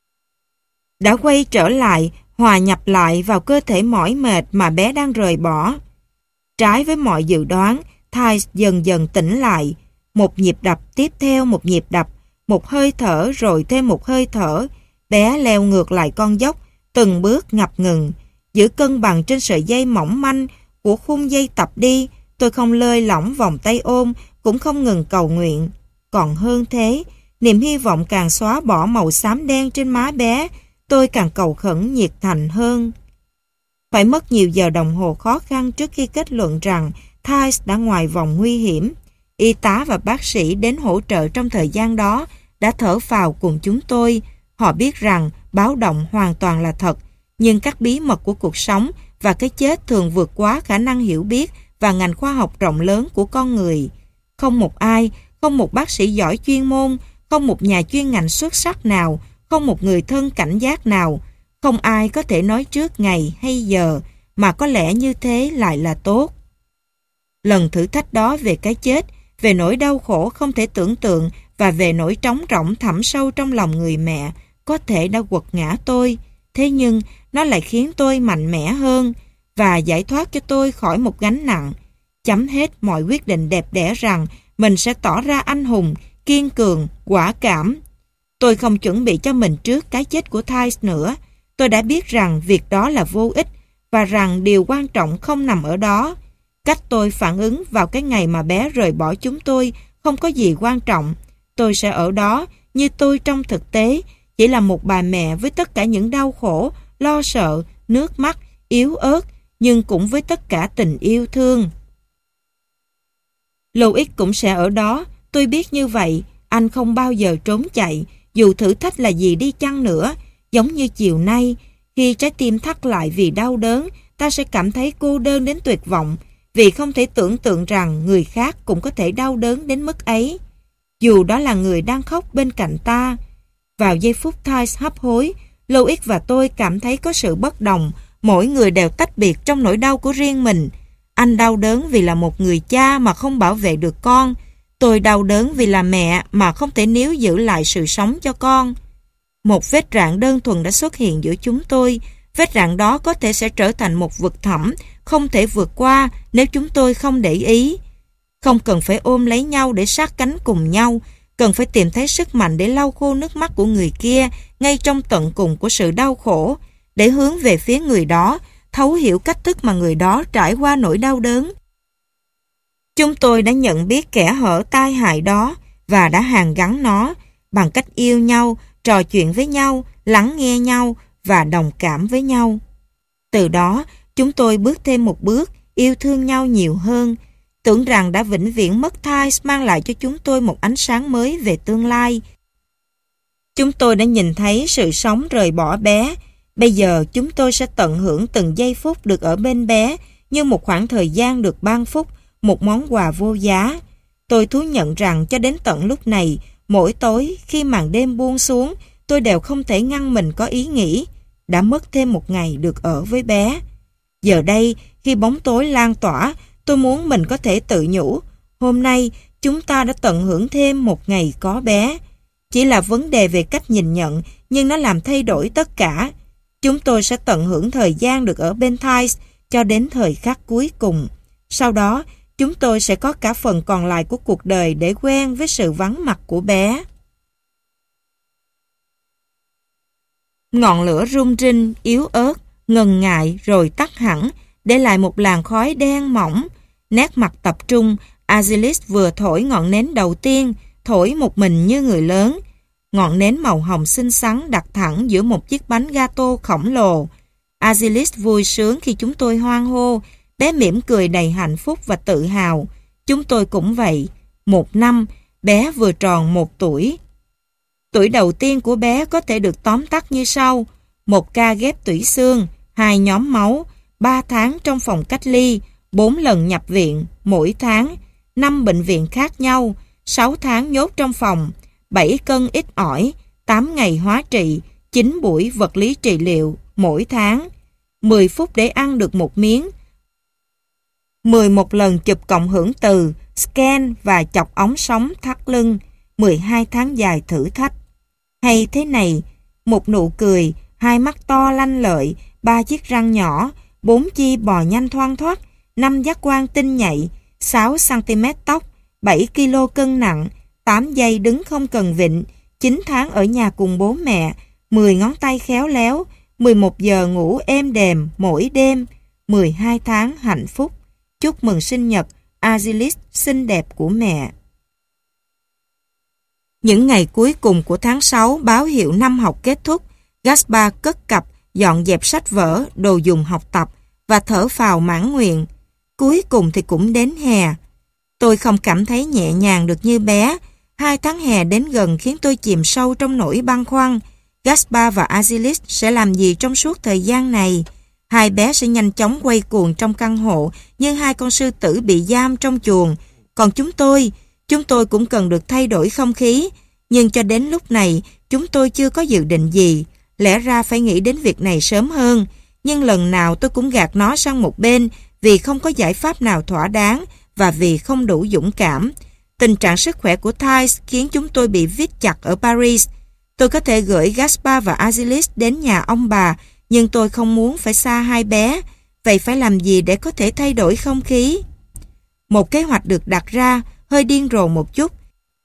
đã quay trở lại, hòa nhập lại vào cơ thể mỏi mệt mà bé đang rời bỏ. Trái với mọi dự đoán, Thais dần dần tỉnh lại. Một nhịp đập tiếp theo một nhịp đập, một hơi thở rồi thêm một hơi thở. Bé leo ngược lại con dốc, từng bước ngập ngừng, giữ cân bằng trên sợi dây mỏng manh của khung dây tập đi. Tôi không lơi lỏng vòng tay ôm, cũng không ngừng cầu nguyện. Còn hơn thế, niềm hy vọng càng xóa bỏ màu xám đen trên má bé, tôi càng cầu khẩn nhiệt thành hơn. Phải mất nhiều giờ đồng hồ khó khăn trước khi kết luận rằng Thais đã ngoài vòng nguy hiểm. Y tá và bác sĩ đến hỗ trợ trong thời gian đó đã thở phào cùng chúng tôi. Họ biết rằng báo động hoàn toàn là thật, nhưng các bí mật của cuộc sống và cái chết thường vượt quá khả năng hiểu biết và ngành khoa học rộng lớn của con người. Không một ai, không một bác sĩ giỏi chuyên môn, không một nhà chuyên ngành xuất sắc nào, không một người thân cảnh giác nào, không ai có thể nói trước ngày hay giờ, mà có lẽ như thế lại là tốt. Lần thử thách đó về cái chết, về nỗi đau khổ không thể tưởng tượng và về nỗi trống rỗng thẳm sâu trong lòng người mẹ, có thể đã quật ngã tôi. Thế nhưng nó lại khiến tôi mạnh mẽ hơn và giải thoát cho tôi khỏi một gánh nặng. Chấm hết mọi quyết định đẹp đẽ rằng mình sẽ tỏ ra anh hùng, kiên cường, quả cảm. Tôi không chuẩn bị cho mình trước cái chết của Thais nữa. Tôi đã biết rằng việc đó là vô ích và rằng điều quan trọng không nằm ở đó. Cách tôi phản ứng vào cái ngày mà bé rời bỏ chúng tôi không có gì quan trọng. Tôi sẽ ở đó như tôi trong thực tế, chỉ là một bà mẹ với tất cả những đau khổ, lo sợ, nước mắt, yếu ớt, nhưng cũng với tất cả tình yêu thương. Louis cũng sẽ ở đó, tôi biết như vậy. Anh không bao giờ trốn chạy, dù thử thách là gì đi chăng nữa. Giống như chiều nay, khi trái tim thắt lại vì đau đớn, ta sẽ cảm thấy cô đơn đến tuyệt vọng, vì không thể tưởng tượng rằng người khác cũng có thể đau đớn đến mức ấy, dù đó là người đang khóc bên cạnh ta. Vào giây phút Thais hấp hối, Louis và tôi cảm thấy có sự bất đồng, mỗi người đều tách biệt trong nỗi đau của riêng mình. Anh đau đớn vì là một người cha mà không bảo vệ được con. Tôi đau đớn vì là mẹ mà không thể níu giữ lại sự sống cho con. Một vết rạn đơn thuần đã xuất hiện giữa chúng tôi. Vết rạn đó có thể sẽ trở thành một vực thẳm, không thể vượt qua nếu chúng tôi không để ý. Không cần phải ôm lấy nhau để sát cánh cùng nhau, cần phải tìm thấy sức mạnh để lau khô nước mắt của người kia ngay trong tận cùng của sự đau khổ, để hướng về phía người đó, thấu hiểu cách thức mà người đó trải qua nỗi đau đớn. Chúng tôi đã nhận biết kẻ hở tai hại đó và đã hàn gắn nó bằng cách yêu nhau, trò chuyện với nhau, lắng nghe nhau và đồng cảm với nhau. Từ đó, chúng tôi bước thêm một bước, yêu thương nhau nhiều hơn, tưởng rằng đã vĩnh viễn mất Thais mang lại cho chúng tôi một ánh sáng mới về tương lai. Chúng tôi đã nhìn thấy sự sống rời bỏ bé. Bây giờ chúng tôi sẽ tận hưởng từng giây phút được ở bên bé như một khoảng thời gian được ban phúc, một món quà vô giá. Tôi thú nhận rằng cho đến tận lúc này, mỗi tối khi màn đêm buông xuống, tôi đều không thể ngăn mình có ý nghĩ đã mất thêm một ngày được ở với bé. Giờ đây, khi bóng tối lan tỏa, tôi muốn mình có thể tự nhủ, hôm nay chúng ta đã tận hưởng thêm một ngày có bé. Chỉ là vấn đề về cách nhìn nhận, nhưng nó làm thay đổi tất cả. Chúng tôi sẽ tận hưởng thời gian được ở bên Thais cho đến thời khắc cuối cùng. Sau đó, chúng tôi sẽ có cả phần còn lại của cuộc đời để quen với sự vắng mặt của bé. Ngọn lửa rung rinh, yếu ớt, ngần ngại rồi tắt hẳn, để lại một làn khói đen mỏng. Nét mặt tập trung, Azilis vừa thổi ngọn nến đầu tiên, thổi một mình như người lớn. Ngọn nến màu hồng xinh xắn đặt thẳng giữa một chiếc bánh gato khổng lồ. Azilis vui sướng khi chúng tôi hoan hô, bé mỉm cười đầy hạnh phúc và tự hào. Chúng tôi cũng vậy. Một năm, bé vừa tròn một tuổi. Tuổi đầu tiên của bé có thể được tóm tắt như sau: một ca ghép tủy xương, hai nhóm máu, ba tháng trong phòng cách ly, bốn lần nhập viện mỗi tháng, năm bệnh viện khác nhau, sáu tháng nhốt trong phòng, bảy cân ít ỏi, tám ngày hóa trị, chín buổi vật lý trị liệu mỗi tháng, mười phút để ăn được một miếng, mười một lần chụp cộng hưởng từ, scan và chọc ống sống thắt lưng, mười hai tháng dài thử thách. Hay thế này, một nụ cười, hai mắt to lanh lợi, ba chiếc răng nhỏ, bốn chi bò nhanh thoăn thoắt, năm giác quan tinh nhạy, sáu xăng-ti-mét tóc, bảy ki lô cân nặng, tám giây đứng không cần vịn, chín tháng ở nhà cùng bố mẹ, mười ngón tay khéo léo, mười một giờ ngủ êm đềm mỗi đêm, mười hai tháng hạnh phúc. Chúc mừng sinh nhật Azilis xinh đẹp của mẹ. Những ngày cuối cùng của tháng sáu, báo hiệu năm học kết thúc, Gaspar cất cặp, dọn dẹp sách vở, đồ dùng học tập và thở phào mãn nguyện. Cuối cùng thì cũng đến hè. Tôi không cảm thấy nhẹ nhàng được như bé. Hai tháng hè đến gần khiến tôi chìm sâu trong nỗi băn khoăn. Gaspar và Azilis sẽ làm gì trong suốt thời gian này? Hai bé sẽ nhanh chóng quay cuồng trong căn hộ như hai con sư tử bị giam trong chuồng. Còn chúng tôi, chúng tôi cũng cần được thay đổi không khí. Nhưng cho đến lúc này, chúng tôi chưa có dự định gì. Lẽ ra phải nghĩ đến việc này sớm hơn. Nhưng lần nào tôi cũng gạt nó sang một bên vì không có giải pháp nào thỏa đáng và vì không đủ dũng cảm. Tình trạng sức khỏe của Thais khiến chúng tôi bị vít chặt ở Paris. Tôi có thể gửi Gaspar và Azilis đến nhà ông bà, nhưng tôi không muốn phải xa hai bé. Vậy phải làm gì để có thể thay đổi không khí? Một kế hoạch được đặt ra, hơi điên rồ một chút.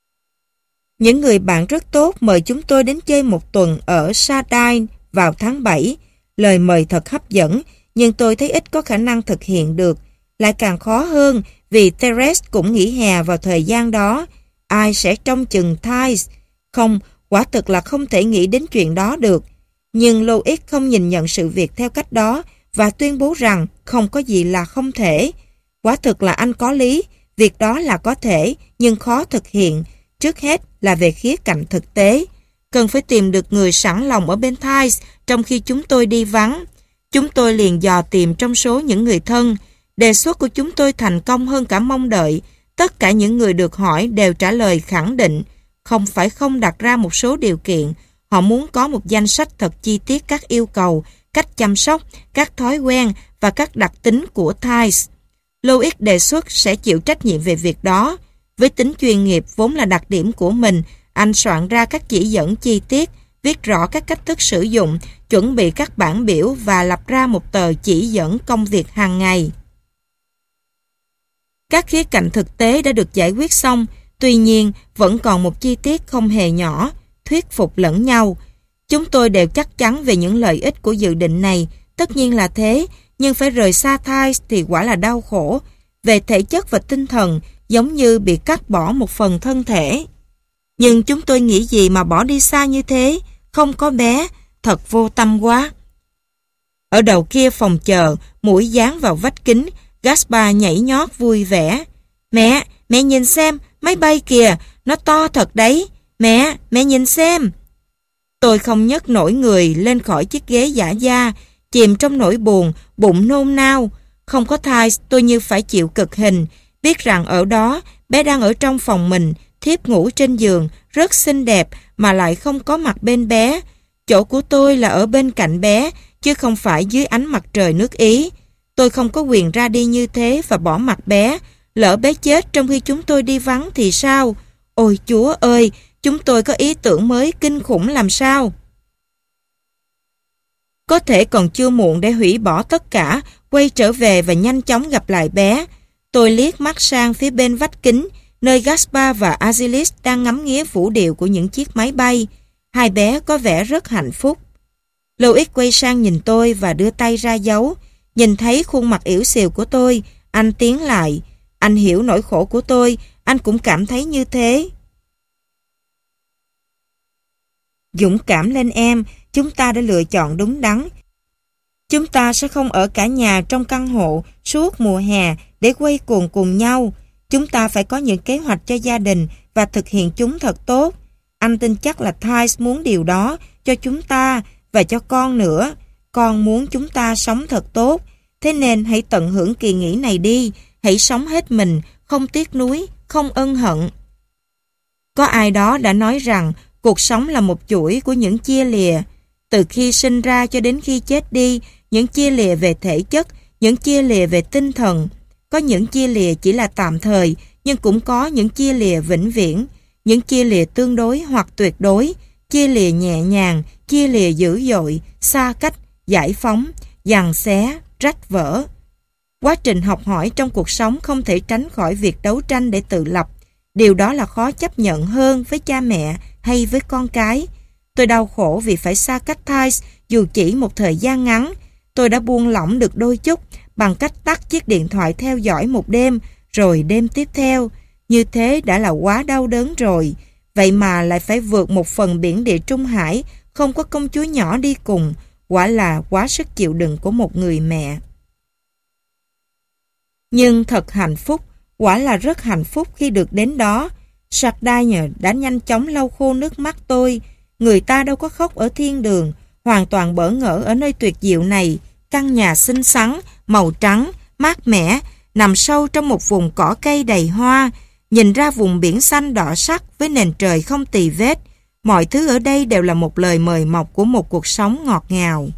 Những người bạn rất tốt mời chúng tôi đến chơi một tuần ở Sardine vào tháng bảy. Lời mời thật hấp dẫn, nhưng tôi thấy ít có khả năng thực hiện được. Lại càng khó hơn vì Therese cũng nghỉ hè vào thời gian đó. Ai sẽ trông chừng Thais? Không, quả thực là không thể nghĩ đến chuyện đó được. Nhưng Loïc không nhìn nhận sự việc theo cách đó và tuyên bố rằng không có gì là không thể. Quả thực là anh có lý, việc đó là có thể nhưng khó thực hiện. Trước hết là về khía cạnh thực tế. Cần phải tìm được người sẵn lòng ở bên Thais trong khi chúng tôi đi vắng. Chúng tôi liền dò tìm trong số những người thân. Đề xuất của chúng tôi thành công hơn cả mong đợi. Tất cả những người được hỏi đều trả lời khẳng định. Không phải không đặt ra một số điều kiện. Họ muốn có một danh sách thật chi tiết các yêu cầu, cách chăm sóc, các thói quen và các đặc tính của Thais. Loïc đề xuất sẽ chịu trách nhiệm về việc đó. Với tính chuyên nghiệp vốn là đặc điểm của mình, anh soạn ra các chỉ dẫn chi tiết, viết rõ các cách thức sử dụng, chuẩn bị các bảng biểu và lập ra một tờ chỉ dẫn công việc hàng ngày. Các khía cạnh thực tế đã được giải quyết xong, tuy nhiên vẫn còn một chi tiết không hề nhỏ, thuyết phục lẫn nhau. Chúng tôi đều chắc chắn về những lợi ích của dự định này, tất nhiên là thế, nhưng phải rời xa Thais thì quả là đau khổ. Về thể chất và tinh thần, giống như bị cắt bỏ một phần thân thể. Nhưng chúng tôi nghĩ gì mà bỏ đi xa như thế, không có bé, thật vô tâm quá. Ở đầu kia phòng chờ, mũi dán vào vách kính, Gaspar nhảy nhót vui vẻ. Mẹ, mẹ nhìn xem, máy bay kìa, nó to thật đấy. Mẹ, mẹ nhìn xem. Tôi không nhấc nổi người lên khỏi chiếc ghế giả da, chìm trong nỗi buồn, bụng nôn nao. Không có thai, tôi như phải chịu cực hình. Biết rằng ở đó, bé đang ở trong phòng mình, thiếp ngủ trên giường, rất xinh đẹp mà lại không có mặt bên bé. Chỗ của tôi là ở bên cạnh bé, chứ không phải dưới ánh mặt trời nước Ý. Tôi không có quyền ra đi như thế và bỏ mặt bé. Lỡ bé chết trong khi chúng tôi đi vắng thì sao? Ôi Chúa ơi, chúng tôi có ý tưởng mới kinh khủng làm sao? Có thể còn chưa muộn để hủy bỏ tất cả, quay trở về và nhanh chóng gặp lại bé. Tôi liếc mắt sang phía bên vách kính, nơi Gaspar và Azilis đang ngắm nghía vũ điệu của những chiếc máy bay. Hai bé có vẻ rất hạnh phúc. Louis quay sang nhìn tôi và đưa tay ra dấu. Nhìn thấy khuôn mặt ỉu xìu của tôi, anh tiến lại. Anh hiểu nỗi khổ của tôi, anh cũng cảm thấy như thế. Dũng cảm lên em, chúng ta đã lựa chọn đúng đắn. Chúng ta sẽ không ở cả nhà trong căn hộ suốt mùa hè để quây quần cùng nhau. Chúng ta phải có những kế hoạch cho gia đình và thực hiện chúng thật tốt. Anh tin chắc là Thais muốn điều đó cho chúng ta và cho con nữa. Con muốn chúng ta sống thật tốt. Thế nên hãy tận hưởng kỳ nghỉ này đi. Hãy sống hết mình, không tiếc nuối, không ân hận. Có ai đó đã nói rằng cuộc sống là một chuỗi của những chia lìa. Từ khi sinh ra cho đến khi chết đi, những chia lìa về thể chất, những chia lìa về tinh thần. Có những chia lìa chỉ là tạm thời, nhưng cũng có những chia lìa vĩnh viễn. Những chia lìa tương đối hoặc tuyệt đối, chia lìa nhẹ nhàng, chia lìa dữ dội, xa cách, giải phóng, giằng xé, rách vỡ. Quá trình học hỏi trong cuộc sống không thể tránh khỏi việc đấu tranh để tự lập. Điều đó là khó chấp nhận hơn với cha mẹ hay với con cái. Tôi đau khổ vì phải xa cách Thais dù chỉ một thời gian ngắn. Tôi đã buông lỏng được đôi chút bằng cách tắt chiếc điện thoại theo dõi một đêm, rồi đêm tiếp theo. Như thế đã là quá đau đớn rồi. Vậy mà lại phải vượt một phần biển Địa Trung Hải, không có công chúa nhỏ đi cùng. Quả là quá sức chịu đựng của một người mẹ. Nhưng thật hạnh phúc, quả là rất hạnh phúc khi được đến đó. Sardinia đã nhanh chóng lau khô nước mắt tôi. Người ta đâu có khóc ở thiên đường, hoàn toàn bỡ ngỡ ở nơi tuyệt diệu này. Căn nhà xinh xắn, màu trắng, mát mẻ, nằm sâu trong một vùng cỏ cây đầy hoa, nhìn ra vùng biển xanh đỏ sắc với nền trời không tì vết. Mọi thứ ở đây đều là một lời mời mọc của một cuộc sống ngọt ngào.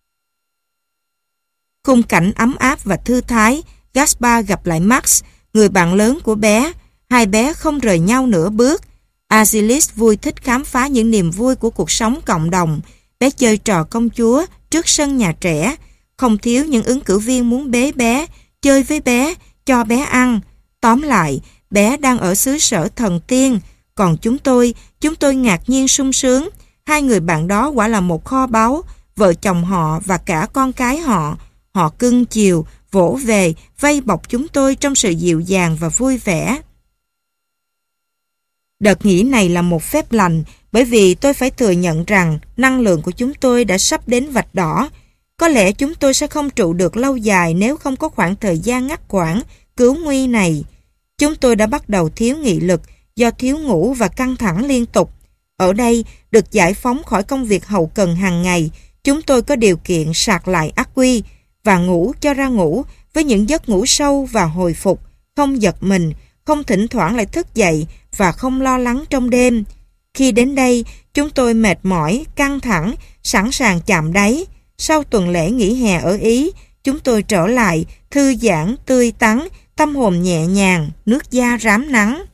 Khung cảnh ấm áp và thư thái, Gaspar gặp lại Max, người bạn lớn của bé. Hai bé không rời nhau nửa bước. Azilis vui thích khám phá những niềm vui của cuộc sống cộng đồng. Bé chơi trò công chúa trước sân nhà trẻ. Không thiếu những ứng cử viên muốn bế bé, chơi với bé, cho bé ăn. Tóm lại, bé đang ở xứ sở thần tiên. Còn chúng tôi, chúng tôi ngạc nhiên sung sướng. Hai người bạn đó quả là một kho báu. Vợ chồng họ và cả con cái họ. Họ cưng chiều, vỗ về, vây bọc chúng tôi trong sự dịu dàng và vui vẻ. Đợt nghỉ này là một phép lành, bởi vì tôi phải thừa nhận rằng năng lượng của chúng tôi đã sắp đến vạch đỏ. Có lẽ chúng tôi sẽ không trụ được lâu dài nếu không có khoảng thời gian ngắt quãng, cứu nguy này. Chúng tôi đã bắt đầu thiếu nghị lực do thiếu ngủ và căng thẳng liên tục. Ở đây, được giải phóng khỏi công việc hậu cần hàng ngày, chúng tôi có điều kiện sạc lại ắc quy và ngủ cho ra ngủ với những giấc ngủ sâu và hồi phục, không giật mình, không thỉnh thoảng lại thức dậy và không lo lắng trong đêm. Khi đến đây, chúng tôi mệt mỏi, căng thẳng, sẵn sàng chạm đáy. Sau tuần lễ nghỉ hè ở Ý, chúng tôi trở lại, thư giãn, tươi tắn, tâm hồn nhẹ nhàng, nước da rám nắng.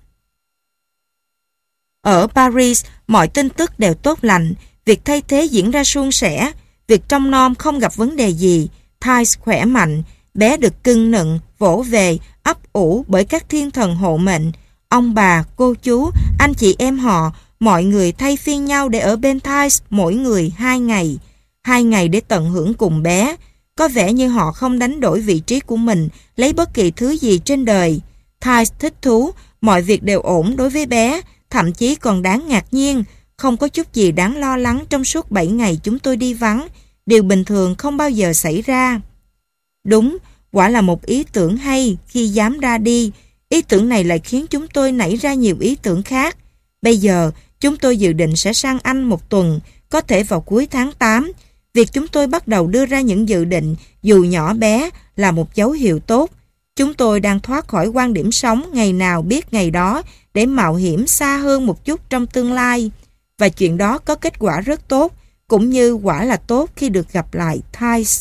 Ở Paris, mọi tin tức đều tốt lành, việc thay thế diễn ra suôn sẻ, việc trông nom không gặp vấn đề gì, Thais khỏe mạnh, bé được cưng nựng, vỗ về, ấp ủ bởi các thiên thần hộ mệnh. Ông bà, cô chú, anh chị em họ, mọi người thay phiên nhau để ở bên Thais mỗi người hai ngày. Hai ngày để tận hưởng cùng bé. Có vẻ như họ không đánh đổi vị trí của mình lấy bất kỳ thứ gì trên đời. Thais thích thú, mọi việc đều ổn đối với bé, thậm chí còn đáng ngạc nhiên. Không có chút gì đáng lo lắng trong suốt bảy ngày chúng tôi đi vắng. Điều bình thường không bao giờ xảy ra. Đúng, quả là một ý tưởng hay khi dám ra đi. Ý tưởng này lại khiến chúng tôi nảy ra nhiều ý tưởng khác. Bây giờ, chúng tôi dự định sẽ sang Anh một tuần, có thể vào cuối tháng tám. Việc chúng tôi bắt đầu đưa ra những dự định, dù nhỏ bé, là một dấu hiệu tốt. Chúng tôi đang thoát khỏi quan điểm sống ngày nào biết ngày đó để mạo hiểm xa hơn một chút trong tương lai. Và chuyện đó có kết quả rất tốt, cũng như quả là tốt khi được gặp lại Thais.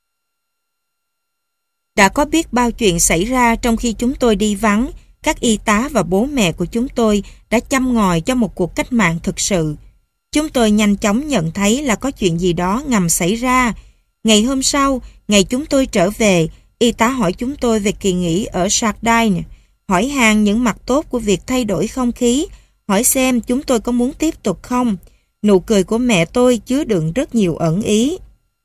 Đã có biết bao chuyện xảy ra trong khi chúng tôi đi vắng. Các y tá và bố mẹ của chúng tôi đã châm ngòi cho một cuộc cách mạng thực sự. Chúng tôi nhanh chóng nhận thấy là có chuyện gì đó ngầm xảy ra. Ngày hôm sau, ngày chúng tôi trở về, y tá hỏi chúng tôi về kỳ nghỉ ở Sardinia, hỏi han những mặt tốt của việc thay đổi không khí, hỏi xem chúng tôi có muốn tiếp tục không. Nụ cười của mẹ tôi chứa đựng rất nhiều ẩn ý.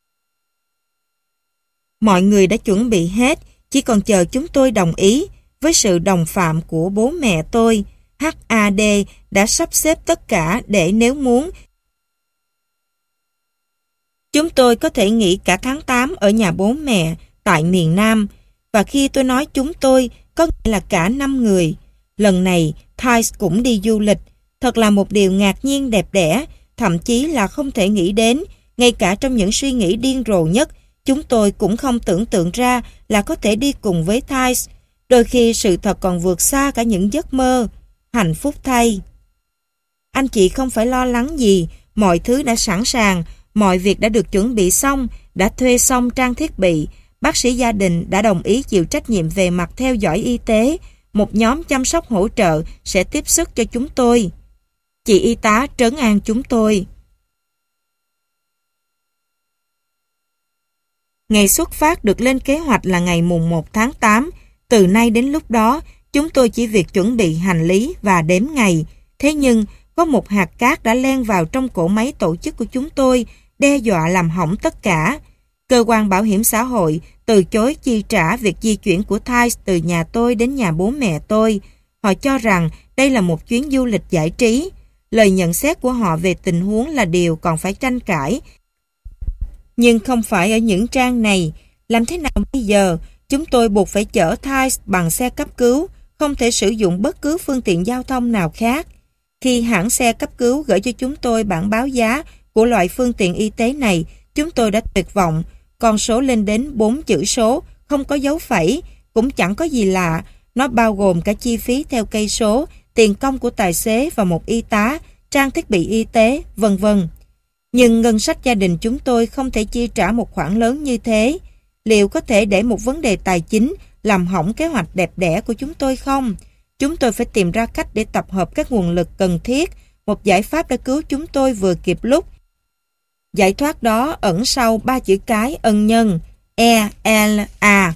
Mọi người đã chuẩn bị hết, chỉ còn chờ chúng tôi đồng ý. Với sự đồng phạm của bố mẹ tôi, hát a đê đã sắp xếp tất cả để nếu muốn, chúng tôi có thể nghỉ cả tháng tám ở nhà bố mẹ tại miền Nam. Và khi tôi nói chúng tôi, có nghĩa là cả năm người. Lần này, Thais cũng đi du lịch. Thật là một điều ngạc nhiên đẹp đẽ, thậm chí là không thể nghĩ đến. Ngay cả trong những suy nghĩ điên rồ nhất, chúng tôi cũng không tưởng tượng ra là có thể đi cùng với Thais. Đôi khi sự thật còn vượt xa cả những giấc mơ. Hạnh phúc thay. Anh chị không phải lo lắng gì, mọi thứ đã sẵn sàng, mọi việc đã được chuẩn bị xong, đã thuê xong trang thiết bị. Bác sĩ gia đình đã đồng ý chịu trách nhiệm về mặt theo dõi y tế. Một nhóm chăm sóc hỗ trợ sẽ tiếp sức cho chúng tôi. Chị y tá trấn an chúng tôi. Ngày xuất phát được lên kế hoạch là ngày mùng một tháng tám. Từ nay đến lúc đó, chúng tôi chỉ việc chuẩn bị hành lý và đếm ngày. Thế nhưng, có một hạt cát đã len vào trong cỗ máy tổ chức của chúng tôi, đe dọa làm hỏng tất cả. Cơ quan bảo hiểm xã hội từ chối chi trả việc di chuyển của Thais từ nhà tôi đến nhà bố mẹ tôi. Họ cho rằng đây là một chuyến du lịch giải trí. Lời nhận xét của họ về tình huống là điều còn phải tranh cãi. Nhưng không phải ở những trang này. Làm thế nào bây giờ? Chúng tôi buộc phải chở Thais bằng xe cấp cứu, không thể sử dụng bất cứ phương tiện giao thông nào khác. Khi hãng xe cấp cứu gửi cho chúng tôi bản báo giá của loại phương tiện y tế này, chúng tôi đã tuyệt vọng. Con số lên đến bốn chữ số, không có dấu phẩy, cũng chẳng có gì lạ. Nó bao gồm cả chi phí theo cây số, tiền công của tài xế và một y tá, trang thiết bị y tế, vân vân. Nhưng ngân sách gia đình chúng tôi không thể chi trả một khoản lớn như thế. Liệu có thể để một vấn đề tài chính làm hỏng kế hoạch đẹp đẽ của chúng tôi không? Chúng tôi phải tìm ra cách để tập hợp các nguồn lực cần thiết. Một giải pháp đã cứu chúng tôi vừa kịp lúc. Giải thoát đó ẩn sau ba chữ cái ân nhân, E L A.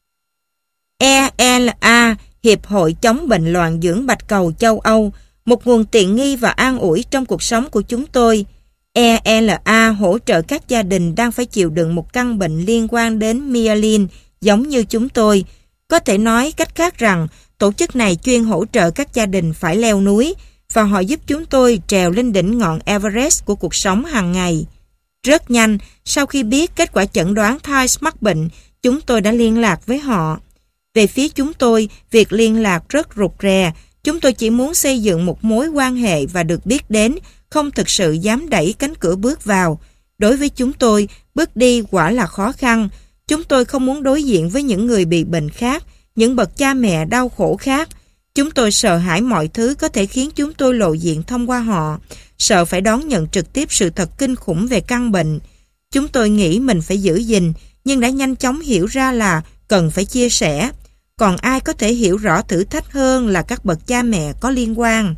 E L A, Hiệp hội chống bệnh loạn dưỡng bạch cầu châu Âu, một nguồn tiện nghi và an ủi trong cuộc sống của chúng tôi. E L A hỗ trợ các gia đình đang phải chịu đựng một căn bệnh liên quan đến myelin giống như chúng tôi. Có thể nói cách khác rằng, tổ chức này chuyên hỗ trợ các gia đình phải leo núi và họ giúp chúng tôi trèo lên đỉnh ngọn Everest của cuộc sống hàng ngày. Rất nhanh, sau khi biết kết quả chẩn đoán Thais mắc bệnh, chúng tôi đã liên lạc với họ. Về phía chúng tôi, việc liên lạc rất rụt rè. Chúng tôi chỉ muốn xây dựng một mối quan hệ và được biết đến, không thực sự dám đẩy cánh cửa bước vào. Đối với chúng tôi, bước đi quả là khó khăn. Chúng tôi không muốn đối diện với những người bị bệnh khác, những bậc cha mẹ đau khổ khác. Chúng tôi sợ hãi mọi thứ có thể khiến chúng tôi lộ diện thông qua họ, sợ phải đón nhận trực tiếp sự thật kinh khủng về căn bệnh. Chúng tôi nghĩ mình phải giữ gìn, nhưng đã nhanh chóng hiểu ra là cần phải chia sẻ. Còn ai có thể hiểu rõ thử thách hơn là các bậc cha mẹ có liên quan.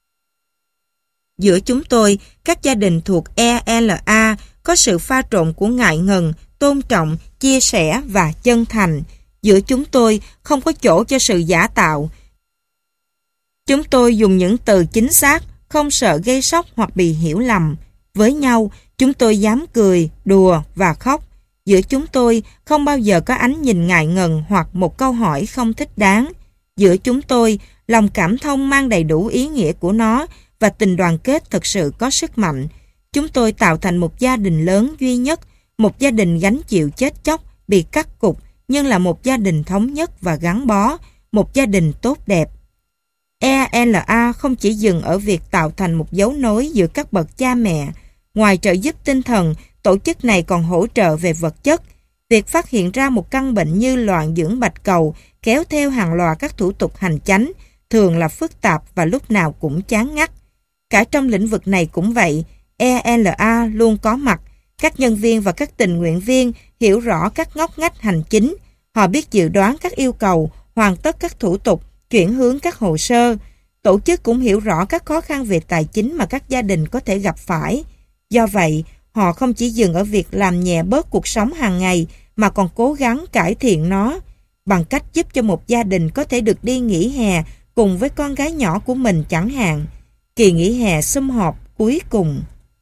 Giữa chúng tôi, các gia đình thuộc E L A có sự pha trộn của ngại ngần, tôn trọng, chia sẻ và chân thành. Giữa chúng tôi không có chỗ cho sự giả tạo. Chúng tôi dùng những từ chính xác, không sợ gây sốc hoặc bị hiểu lầm. Với nhau, chúng tôi dám cười, đùa và khóc. Giữa chúng tôi không bao giờ có ánh nhìn ngại ngần hoặc một câu hỏi không thích đáng. Giữa chúng tôi, lòng cảm thông mang đầy đủ ý nghĩa của nó và tình đoàn kết thực sự có sức mạnh. Chúng tôi tạo thành một gia đình lớn duy nhất, một gia đình gánh chịu chết chóc, bị cắt cụt, nhưng là một gia đình thống nhất và gắn bó, một gia đình tốt đẹp. E L A không chỉ dừng ở việc tạo thành một dấu nối giữa các bậc cha mẹ. Ngoài trợ giúp tinh thần, tổ chức này còn hỗ trợ về vật chất. Việc phát hiện ra một căn bệnh như loạn dưỡng bạch cầu kéo theo hàng loạt các thủ tục hành chánh, thường là phức tạp và lúc nào cũng chán ngắt. Cả trong lĩnh vực này cũng vậy, E L A luôn có mặt. Các nhân viên và các tình nguyện viên hiểu rõ các ngóc ngách hành chính. Họ biết dự đoán các yêu cầu, hoàn tất các thủ tục, chuyển hướng các hồ sơ. Tổ chức cũng hiểu rõ các khó khăn về tài chính mà các gia đình có thể gặp phải. Do vậy, họ không chỉ dừng ở việc làm nhẹ bớt cuộc sống hàng ngày, mà còn cố gắng cải thiện nó, bằng cách giúp cho một gia đình có thể được đi nghỉ hè cùng với con gái nhỏ của mình chẳng hạn. Kỳ nghỉ hè sum họp cuối cùng.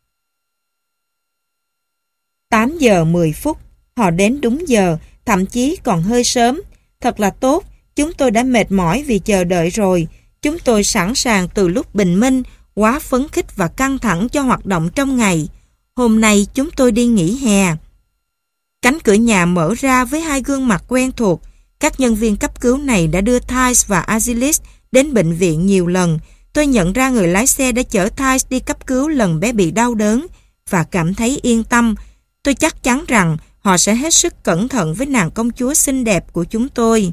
tám giờ mười phút. Họ đến đúng giờ, thậm chí còn hơi sớm. Thật là tốt, chúng tôi đã mệt mỏi vì chờ đợi rồi. Chúng tôi sẵn sàng từ lúc bình minh, quá phấn khích và căng thẳng cho hoạt động trong ngày. Hôm nay chúng tôi đi nghỉ hè. Cánh cửa nhà mở ra với hai gương mặt quen thuộc. Các nhân viên cấp cứu này đã đưa Thais và Azilis đến bệnh viện nhiều lần. Tôi nhận ra người lái xe đã chở Thais đi cấp cứu lần bé bị đau đớn và cảm thấy yên tâm. Tôi chắc chắn rằng họ sẽ hết sức cẩn thận với nàng công chúa xinh đẹp của chúng tôi.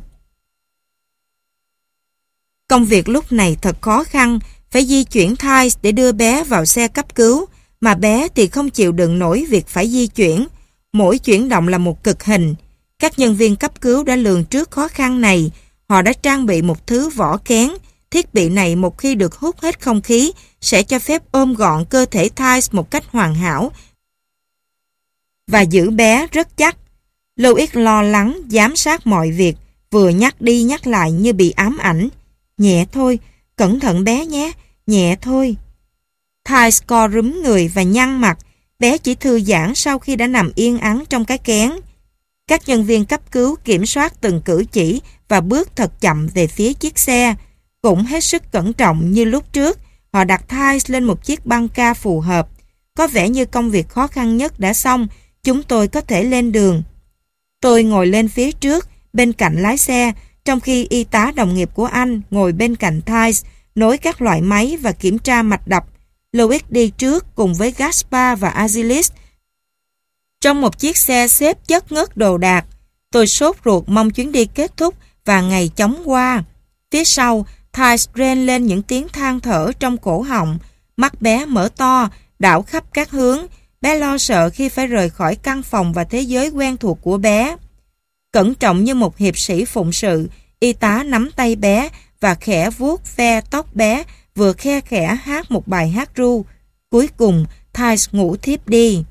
Công việc lúc này thật khó khăn, phải di chuyển Thais để đưa bé vào xe cấp cứu, mà bé thì không chịu đựng nổi việc phải di chuyển. Mỗi chuyển động là một cực hình. Các nhân viên cấp cứu đã lường trước khó khăn này. Họ đã trang bị một thứ vỏ kén. Thiết bị này một khi được hút hết không khí sẽ cho phép ôm gọn cơ thể Thais một cách hoàn hảo và giữ bé rất chắc. Louis lo lắng giám sát mọi việc, vừa nhắc đi nhắc lại như bị ám ảnh. Nhẹ thôi, cẩn thận bé nhé, nhẹ thôi. Thais co rúm người và nhăn mặt. Bé chỉ thư giãn sau khi đã nằm yên ắng trong cái kén. Các nhân viên cấp cứu kiểm soát từng cử chỉ và bước thật chậm về phía chiếc xe. Cũng hết sức cẩn trọng như lúc trước, họ đặt Thais lên một chiếc băng ca phù hợp. Có vẻ như công việc khó khăn nhất đã xong, chúng tôi có thể lên đường. Tôi ngồi lên phía trước, bên cạnh lái xe, trong khi y tá đồng nghiệp của anh ngồi bên cạnh Thais, nối các loại máy và kiểm tra mạch đập. Louis đi trước cùng với Gaspar và Azilis trong một chiếc xe xếp chất ngất đồ đạc. Tôi sốt ruột mong chuyến đi kết thúc và ngày chóng qua. Phía sau, Thais rên lên những tiếng than thở trong cổ họng. Mắt bé mở to, đảo khắp các hướng. Bé lo sợ khi phải rời khỏi căn phòng và thế giới quen thuộc của bé. Cẩn trọng như một hiệp sĩ phụng sự, y tá nắm tay bé và khẽ vuốt ve tóc bé, vừa khe khẽ hát một bài hát ru. Cuối cùng, Thais ngủ thiếp đi.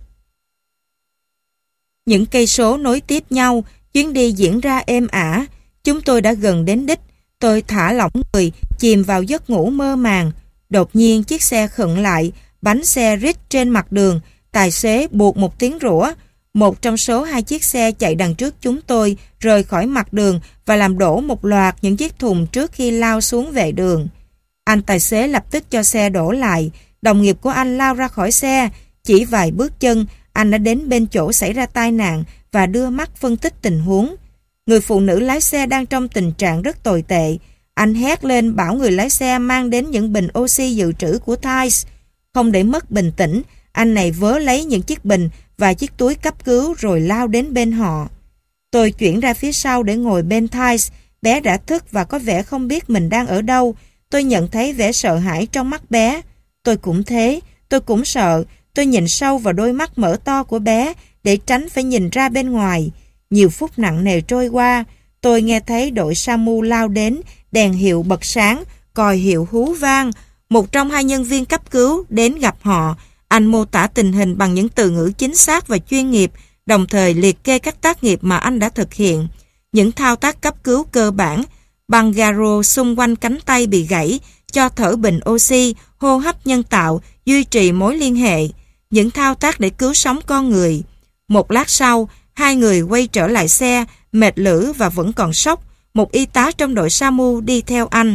Những cây số nối tiếp nhau, chuyến đi diễn ra êm ả. Chúng tôi đã gần đến đích. Tôi thả lỏng người, chìm vào giấc ngủ mơ màng. Đột nhiên chiếc xe khựng lại, bánh xe rít trên mặt đường. Tài xế buộc một tiếng rủa. Một trong số hai chiếc xe chạy đằng trước chúng tôi rời khỏi mặt đường và làm đổ một loạt những chiếc thùng trước khi lao xuống vệ đường. Anh tài xế lập tức cho xe đổ lại. Đồng nghiệp của anh lao ra khỏi xe. Chỉ vài bước chân, anh đã đến bên chỗ xảy ra tai nạn và đưa mắt phân tích tình huống. Người phụ nữ lái xe đang trong tình trạng rất tồi tệ. Anh hét lên bảo người lái xe mang đến những bình oxy dự trữ của Thais. Không để mất bình tĩnh, anh này vớ lấy những chiếc bình và chiếc túi cấp cứu rồi lao đến bên họ. Tôi chuyển ra phía sau để ngồi bên Thais. Bé đã thức và có vẻ không biết mình đang ở đâu. Tôi nhận thấy vẻ sợ hãi trong mắt bé. Tôi cũng thế, tôi cũng sợ. Tôi nhìn sâu vào đôi mắt mở to của bé để tránh phải nhìn ra bên ngoài. Nhiều phút nặng nề trôi qua, tôi nghe thấy đội SAMU lao đến, đèn hiệu bật sáng, còi hiệu hú vang. Một trong hai nhân viên cấp cứu đến gặp họ. Anh mô tả tình hình bằng những từ ngữ chính xác và chuyên nghiệp, đồng thời liệt kê các tác nghiệp mà anh đã thực hiện. Những thao tác cấp cứu cơ bản, băng garo xung quanh cánh tay bị gãy, cho thở bình oxy, hô hấp nhân tạo, duy trì mối liên hệ. Những thao tác để cứu sống con người. Một lát sau, hai người quay trở lại xe, mệt lử và vẫn còn sốc. Một y tá trong đội SAMU đi theo anh.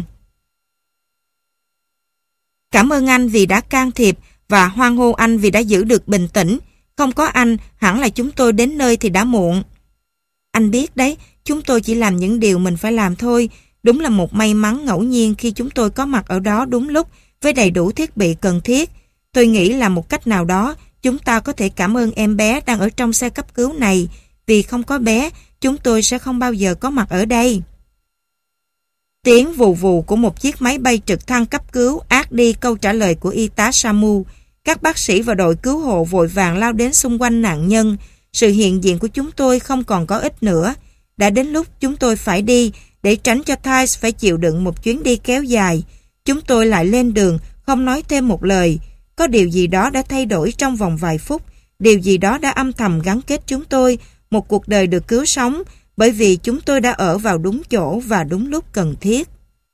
Cảm ơn anh vì đã can thiệp và hoan hô anh vì đã giữ được bình tĩnh. Không có anh, hẳn là chúng tôi đến nơi thì đã muộn. Anh biết đấy, chúng tôi chỉ làm những điều mình phải làm thôi. Đúng là một may mắn ngẫu nhiên khi chúng tôi có mặt ở đó đúng lúc với đầy đủ thiết bị cần thiết. Tôi nghĩ là một cách nào đó chúng ta có thể cảm ơn em bé đang ở trong xe cấp cứu này. Vì không có bé, chúng tôi sẽ không bao giờ có mặt ở đây. Tiếng vù vù của một chiếc máy bay trực thăng cấp cứu át đi câu trả lời của y tá SAMU. Các bác sĩ và đội cứu hộ vội vàng lao đến xung quanh nạn nhân. Sự hiện diện của chúng tôi không còn có ích nữa. Đã đến lúc chúng tôi phải đi để tránh cho Thais phải chịu đựng một chuyến đi kéo dài. Chúng tôi lại lên đường, không nói thêm một lời. Có điều gì đó đã thay đổi trong vòng vài phút. Điều gì đó đã âm thầm gắn kết chúng tôi. Một cuộc đời được cứu sống bởi vì chúng tôi đã ở vào đúng chỗ và đúng lúc cần thiết.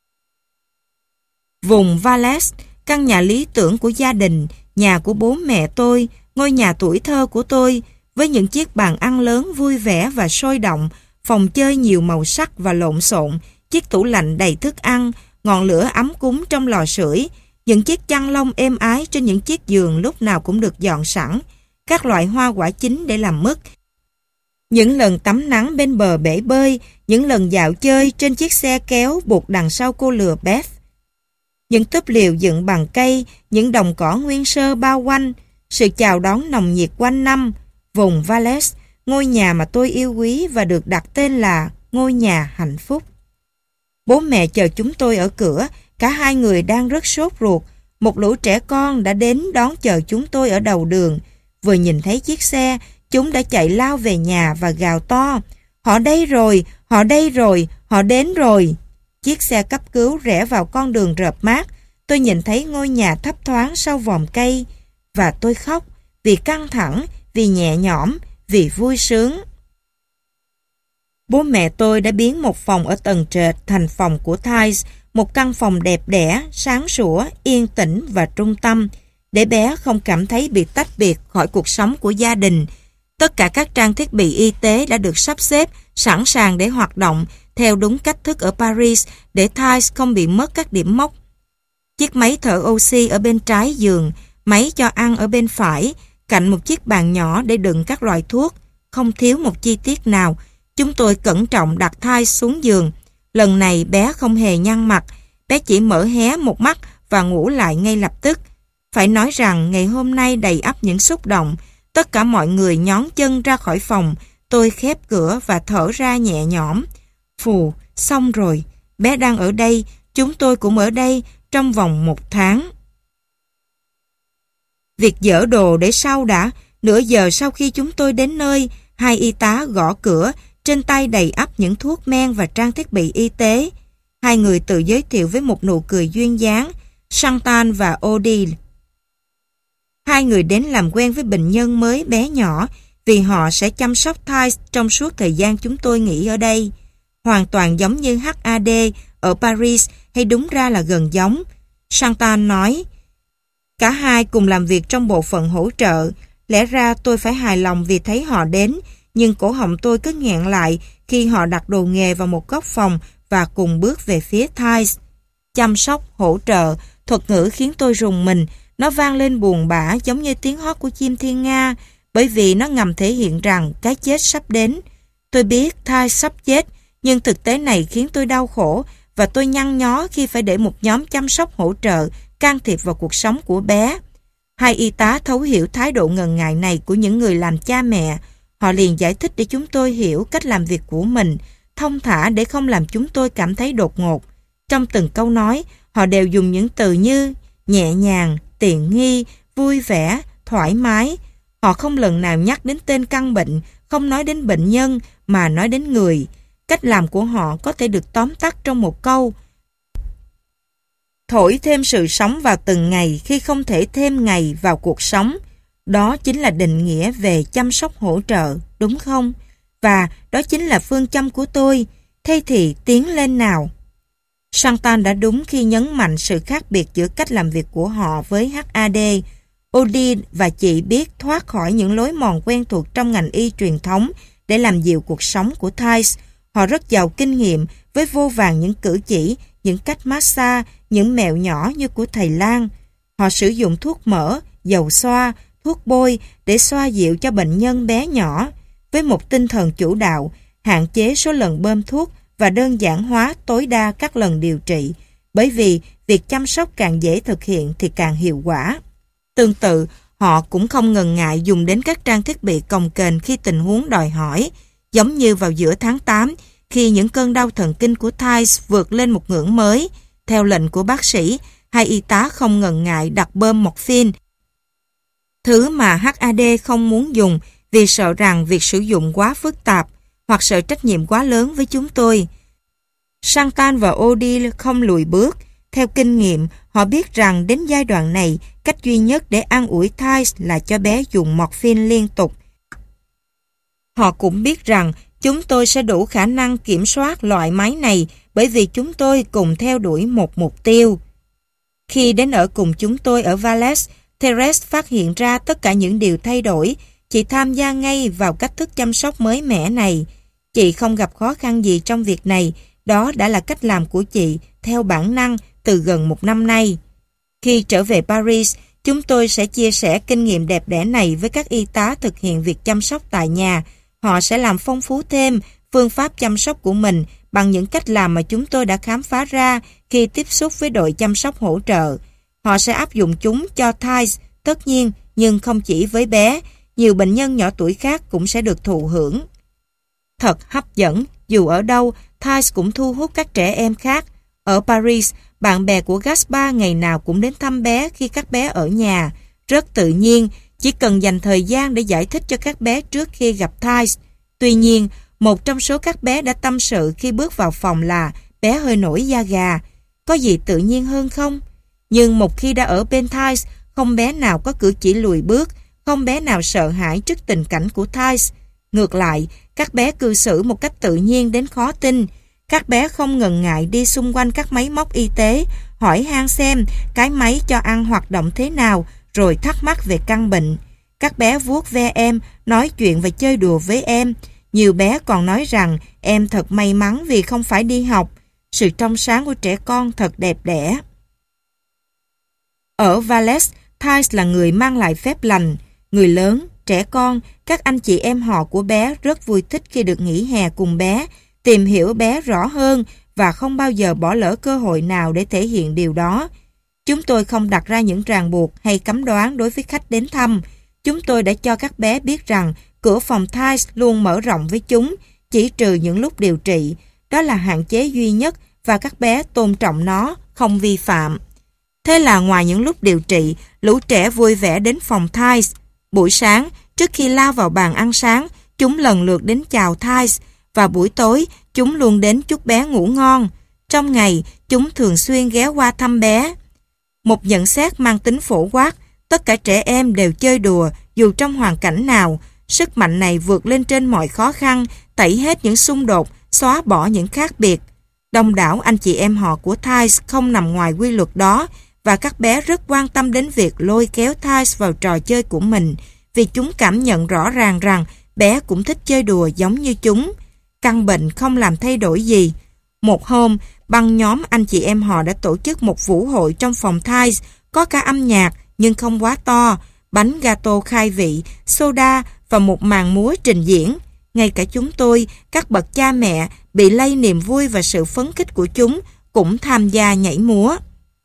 Vùng Valais, căn nhà lý tưởng của gia đình, nhà của bố mẹ tôi, ngôi nhà tuổi thơ của tôi, với những chiếc bàn ăn lớn vui vẻ và sôi động, phòng chơi nhiều màu sắc và lộn xộn, chiếc tủ lạnh đầy thức ăn, ngọn lửa ấm cúng trong lò sưởi, những chiếc chăn lông êm ái trên những chiếc giường lúc nào cũng được dọn sẵn, các loại hoa quả chín để làm mứt, những lần tắm nắng bên bờ bể bơi, những lần dạo chơi trên chiếc xe kéo buộc đằng sau cô lừa Beth, những túp liều dựng bằng cây, những đồng cỏ nguyên sơ bao quanh, sự chào đón nồng nhiệt quanh năm, vùng Valles, ngôi nhà mà tôi yêu quý và được đặt tên là ngôi nhà hạnh phúc. Bố mẹ chờ chúng tôi ở cửa, cả hai người đang rất sốt ruột. Một lũ trẻ con đã đến đón chờ chúng tôi ở đầu đường. Vừa nhìn thấy chiếc xe, chúng đã chạy lao về nhà và gào to. Họ đây rồi, họ đây rồi, họ đến rồi. Chiếc xe cấp cứu rẽ vào con đường rợp mát. Tôi nhìn thấy ngôi nhà thấp thoáng sau vòm cây. Và tôi khóc vì căng thẳng, vì nhẹ nhõm, vì vui sướng. Bố mẹ tôi đã biến một phòng ở tầng trệt thành phòng của Thais, một căn phòng đẹp đẽ, sáng sủa, yên tĩnh và trung tâm, để bé không cảm thấy bị tách biệt khỏi cuộc sống của gia đình. Tất cả các trang thiết bị y tế đã được sắp xếp, sẵn sàng để hoạt động theo đúng cách thức ở Paris để Thais không bị mất các điểm mốc. Chiếc máy thở oxy ở bên trái giường, máy cho ăn ở bên phải, cạnh một chiếc bàn nhỏ để đựng các loại thuốc, không thiếu một chi tiết nào. Chúng tôi cẩn trọng đặt Thais xuống giường. Lần này bé không hề nhăn mặt, bé chỉ mở hé một mắt và ngủ lại ngay lập tức. Phải nói rằng ngày hôm nay đầy ắp những xúc động. Tất cả mọi người nhón chân ra khỏi phòng. Tôi khép cửa và thở ra nhẹ nhõm. Phù, xong rồi. Bé đang ở đây, chúng tôi cũng ở đây trong vòng một tháng. Việc dỡ đồ để sau đã. Nửa giờ sau khi chúng tôi đến nơi, hai y tá gõ cửa, trên tay đầy ắp những thuốc men và trang thiết bị y tế. Hai người tự giới thiệu với một nụ cười duyên dáng, Chantal và Odile. Hai người đến làm quen với bệnh nhân mới bé nhỏ vì họ sẽ chăm sóc Thais trong suốt thời gian chúng tôi nghỉ ở đây. Hoàn toàn giống như hát a đê ở Paris, hay đúng ra là gần giống. Chantal nói, cả hai cùng làm việc trong bộ phận hỗ trợ. Lẽ ra tôi phải hài lòng vì thấy họ đến, nhưng cổ họng tôi cứ nghẹn lại khi họ đặt đồ nghề vào một góc phòng và cùng bước về phía Thais. Chăm sóc, hỗ trợ, thuật ngữ khiến tôi rùng mình. Nó vang lên buồn bã giống như tiếng hót của chim thiên nga, bởi vì nó ngầm thể hiện rằng cái chết sắp đến. Tôi biết Thais sắp chết, nhưng thực tế này khiến tôi đau khổ và tôi nhăn nhó khi phải để một nhóm chăm sóc hỗ trợ can thiệp vào cuộc sống của bé. Hai y tá thấu hiểu thái độ ngần ngại này của những người làm cha mẹ. Họ liền giải thích để chúng tôi hiểu cách làm việc của mình, thông thả để không làm chúng tôi cảm thấy đột ngột. Trong từng câu nói, họ đều dùng những từ như nhẹ nhàng, tiện nghi, vui vẻ, thoải mái. Họ không lần nào nhắc đến tên căn bệnh, không nói đến bệnh nhân, mà nói đến người. Cách làm của họ có thể được tóm tắt trong một câu: thổi thêm sự sống vào từng ngày khi không thể thêm ngày vào cuộc sống. Đó chính là định nghĩa về chăm sóc hỗ trợ, đúng không? Và đó chính là phương châm của tôi. Thế thì tiến lên nào. Chantal đã đúng khi nhấn mạnh sự khác biệt giữa cách làm việc của họ với hát a đê. Odile và chị biết thoát khỏi những lối mòn quen thuộc trong ngành y truyền thống để làm dịu cuộc sống của Thais. Họ rất giàu kinh nghiệm với vô vàn những cử chỉ, những cách massage, những mẹo nhỏ như của thầy Lan. Họ sử dụng thuốc mỡ, dầu xoa, thuốc bôi để xoa dịu cho bệnh nhân bé nhỏ, với một tinh thần chủ đạo, hạn chế số lần bơm thuốc và đơn giản hóa tối đa các lần điều trị, bởi vì việc chăm sóc càng dễ thực hiện thì càng hiệu quả. Tương tự, họ cũng không ngần ngại dùng đến các trang thiết bị cồng kềnh khi tình huống đòi hỏi, giống như vào giữa tháng tám, khi những cơn đau thần kinh của Thais vượt lên một ngưỡng mới. Theo lệnh của bác sĩ, hai y tá không ngần ngại đặt bơm morphine, thứ mà hát a đê không muốn dùng vì sợ rằng việc sử dụng quá phức tạp hoặc sợ trách nhiệm quá lớn với chúng tôi. Chantal và Odile không lùi bước. Theo kinh nghiệm, họ biết rằng đến giai đoạn này, cách duy nhất để an ủi Thais là cho bé dùng morphine liên tục. Họ cũng biết rằng chúng tôi sẽ đủ khả năng kiểm soát loại máy này bởi vì chúng tôi cùng theo đuổi một mục tiêu. Khi đến ở cùng chúng tôi ở Valles, Therese phát hiện ra tất cả những điều thay đổi. chị tham gia ngay vào cách thức chăm sóc mới mẻ này. Chị không gặp khó khăn gì trong việc này, đó đã là cách làm của chị theo bản năng từ gần một năm nay. Khi trở về Paris, chúng tôi sẽ chia sẻ kinh nghiệm đẹp đẽ này với các y tá thực hiện việc chăm sóc tại nhà. Họ sẽ làm phong phú thêm phương pháp chăm sóc của mình bằng những cách làm mà chúng tôi đã khám phá ra khi tiếp xúc với đội chăm sóc hỗ trợ. Họ sẽ áp dụng chúng cho Thais, tất nhiên, nhưng không chỉ với bé. Nhiều bệnh nhân nhỏ tuổi khác cũng sẽ được thụ hưởng. Thật hấp dẫn, dù ở đâu, Thais cũng thu hút các trẻ em khác. Ở Paris, bạn bè của Gaspard ngày nào cũng đến thăm bé khi các bé ở nhà. Rất tự nhiên, chỉ cần dành thời gian để giải thích cho các bé trước khi gặp Thais. Tuy nhiên, một trong số các bé đã tâm sự khi bước vào phòng là bé hơi nổi da gà. Có gì tự nhiên hơn không? Nhưng một khi đã ở bên Thais, không bé nào có cử chỉ lùi bước, không bé nào sợ hãi trước tình cảnh của Thais. Ngược lại, các bé cư xử một cách tự nhiên đến khó tin. Các bé không ngần ngại đi xung quanh các máy móc y tế, hỏi han xem cái máy cho ăn hoạt động thế nào, rồi thắc mắc về căn bệnh. Các bé vuốt ve em, nói chuyện và chơi đùa với em. Nhiều bé còn nói rằng em thật may mắn vì không phải đi học. Sự trong sáng của trẻ con thật đẹp đẽ. Ở Valais, Thais là người mang lại phép lành. Người lớn, trẻ con, các anh chị em họ của bé rất vui thích khi được nghỉ hè cùng bé, tìm hiểu bé rõ hơn và không bao giờ bỏ lỡ cơ hội nào để thể hiện điều đó. Chúng tôi không đặt ra những ràng buộc hay cấm đoán đối với khách đến thăm. Chúng tôi đã cho các bé biết rằng cửa phòng Thais luôn mở rộng với chúng, chỉ trừ những lúc điều trị. Đó là hạn chế duy nhất và các bé tôn trọng nó, không vi phạm. Thế là ngoài những lúc điều trị, lũ trẻ vui vẻ đến phòng Thais. Buổi sáng, trước khi lao vào bàn ăn sáng, chúng lần lượt đến chào Thais. Và buổi tối, chúng luôn đến chúc bé ngủ ngon. Trong ngày, chúng thường xuyên ghé qua thăm bé. Một nhận xét mang tính phổ quát, tất cả trẻ em đều chơi đùa dù trong hoàn cảnh nào. Sức mạnh này vượt lên trên mọi khó khăn, tẩy hết những xung đột, xóa bỏ những khác biệt. Đông đảo anh chị em họ của Thais không nằm ngoài quy luật đó, và các bé rất quan tâm đến việc lôi kéo Thais vào trò chơi của mình, vì chúng cảm nhận rõ ràng rằng bé cũng thích chơi đùa giống như chúng. Căn bệnh không làm thay đổi gì. Một hôm, băng nhóm anh chị em họ đã tổ chức một vũ hội trong phòng Thais, có cả âm nhạc nhưng không quá to, bánh gato khai vị, soda và một màn múa trình diễn. Ngay cả chúng tôi, các bậc cha mẹ, bị lây niềm vui và sự phấn khích của chúng, cũng tham gia nhảy múa.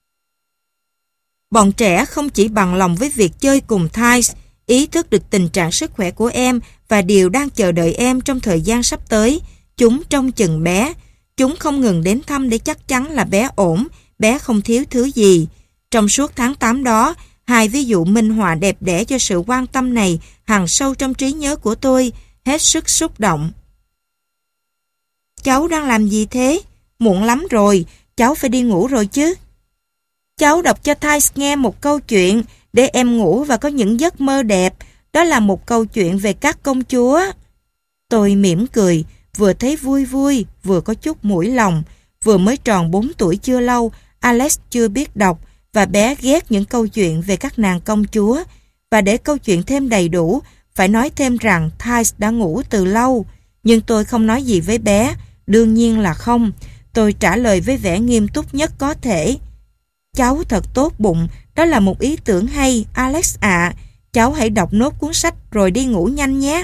Bọn trẻ không chỉ bằng lòng với việc chơi cùng Thais, ý thức được tình trạng sức khỏe của em và điều đang chờ đợi em trong thời gian sắp tới. Chúng trông chừng bé. Chúng không ngừng đến thăm để chắc chắn là bé ổn, bé không thiếu thứ gì. Trong suốt tháng tám đó, hai ví dụ minh họa đẹp đẽ cho sự quan tâm này hằn sâu trong trí nhớ của tôi, hết sức xúc động. Cháu đang làm gì thế? Muộn lắm rồi, cháu phải đi ngủ rồi chứ. Cháu đọc cho Thais nghe một câu chuyện để em ngủ và có những giấc mơ đẹp. Đó là một câu chuyện về các công chúa. Tôi mỉm cười, vừa thấy vui vui, vừa có chút mũi lòng. Vừa mới tròn bốn tuổi chưa lâu, Alex chưa biết đọc và bé ghét những câu chuyện về các nàng công chúa. Và để câu chuyện thêm đầy đủ, phải nói thêm rằng Thais đã ngủ từ lâu. Nhưng tôi không nói gì với bé, đương nhiên là không. Tôi trả lời với vẻ nghiêm túc nhất có thể. Cháu thật tốt bụng, đó là một ý tưởng hay, Alex ạ. À. Cháu hãy đọc nốt cuốn sách rồi đi ngủ nhanh nhé.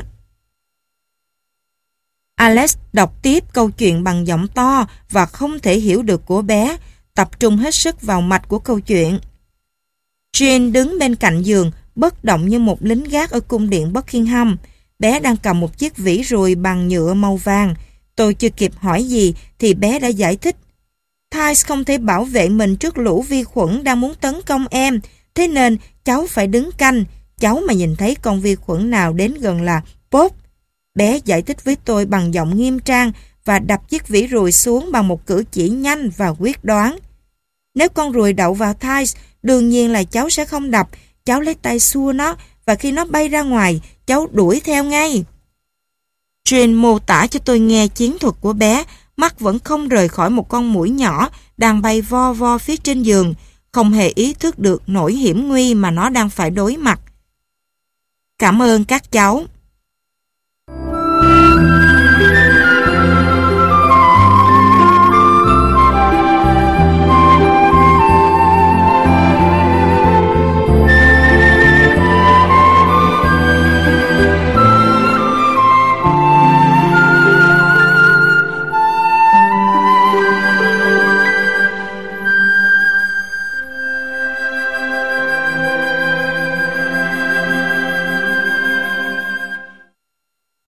Alex đọc tiếp câu chuyện bằng giọng to và không thể hiểu được của bé, tập trung hết sức vào mạch của câu chuyện. Jane đứng bên cạnh giường, bất động như một lính gác ở cung điện Buckingham. Bé đang cầm một chiếc vỉ ruồi bằng nhựa màu vàng. Tôi chưa kịp hỏi gì thì bé đã giải thích. Thais không thể bảo vệ mình trước lũ vi khuẩn đang muốn tấn công em, thế nên cháu phải đứng canh. Cháu mà nhìn thấy con vi khuẩn nào đến gần là pop. Bé giải thích với tôi bằng giọng nghiêm trang và đập chiếc vỉ ruồi xuống bằng một cử chỉ nhanh và quyết đoán. Nếu con ruồi đậu vào Thais, đương nhiên là cháu sẽ không đập. Cháu lấy tay xua nó và khi nó bay ra ngoài, cháu đuổi theo ngay. Jane mô tả cho tôi nghe chiến thuật của bé, mắt vẫn không rời khỏi một con muỗi nhỏ đang bay vo vo phía trên giường, không hề ý thức được nỗi hiểm nguy mà nó đang phải đối mặt. Cảm ơn các cháu.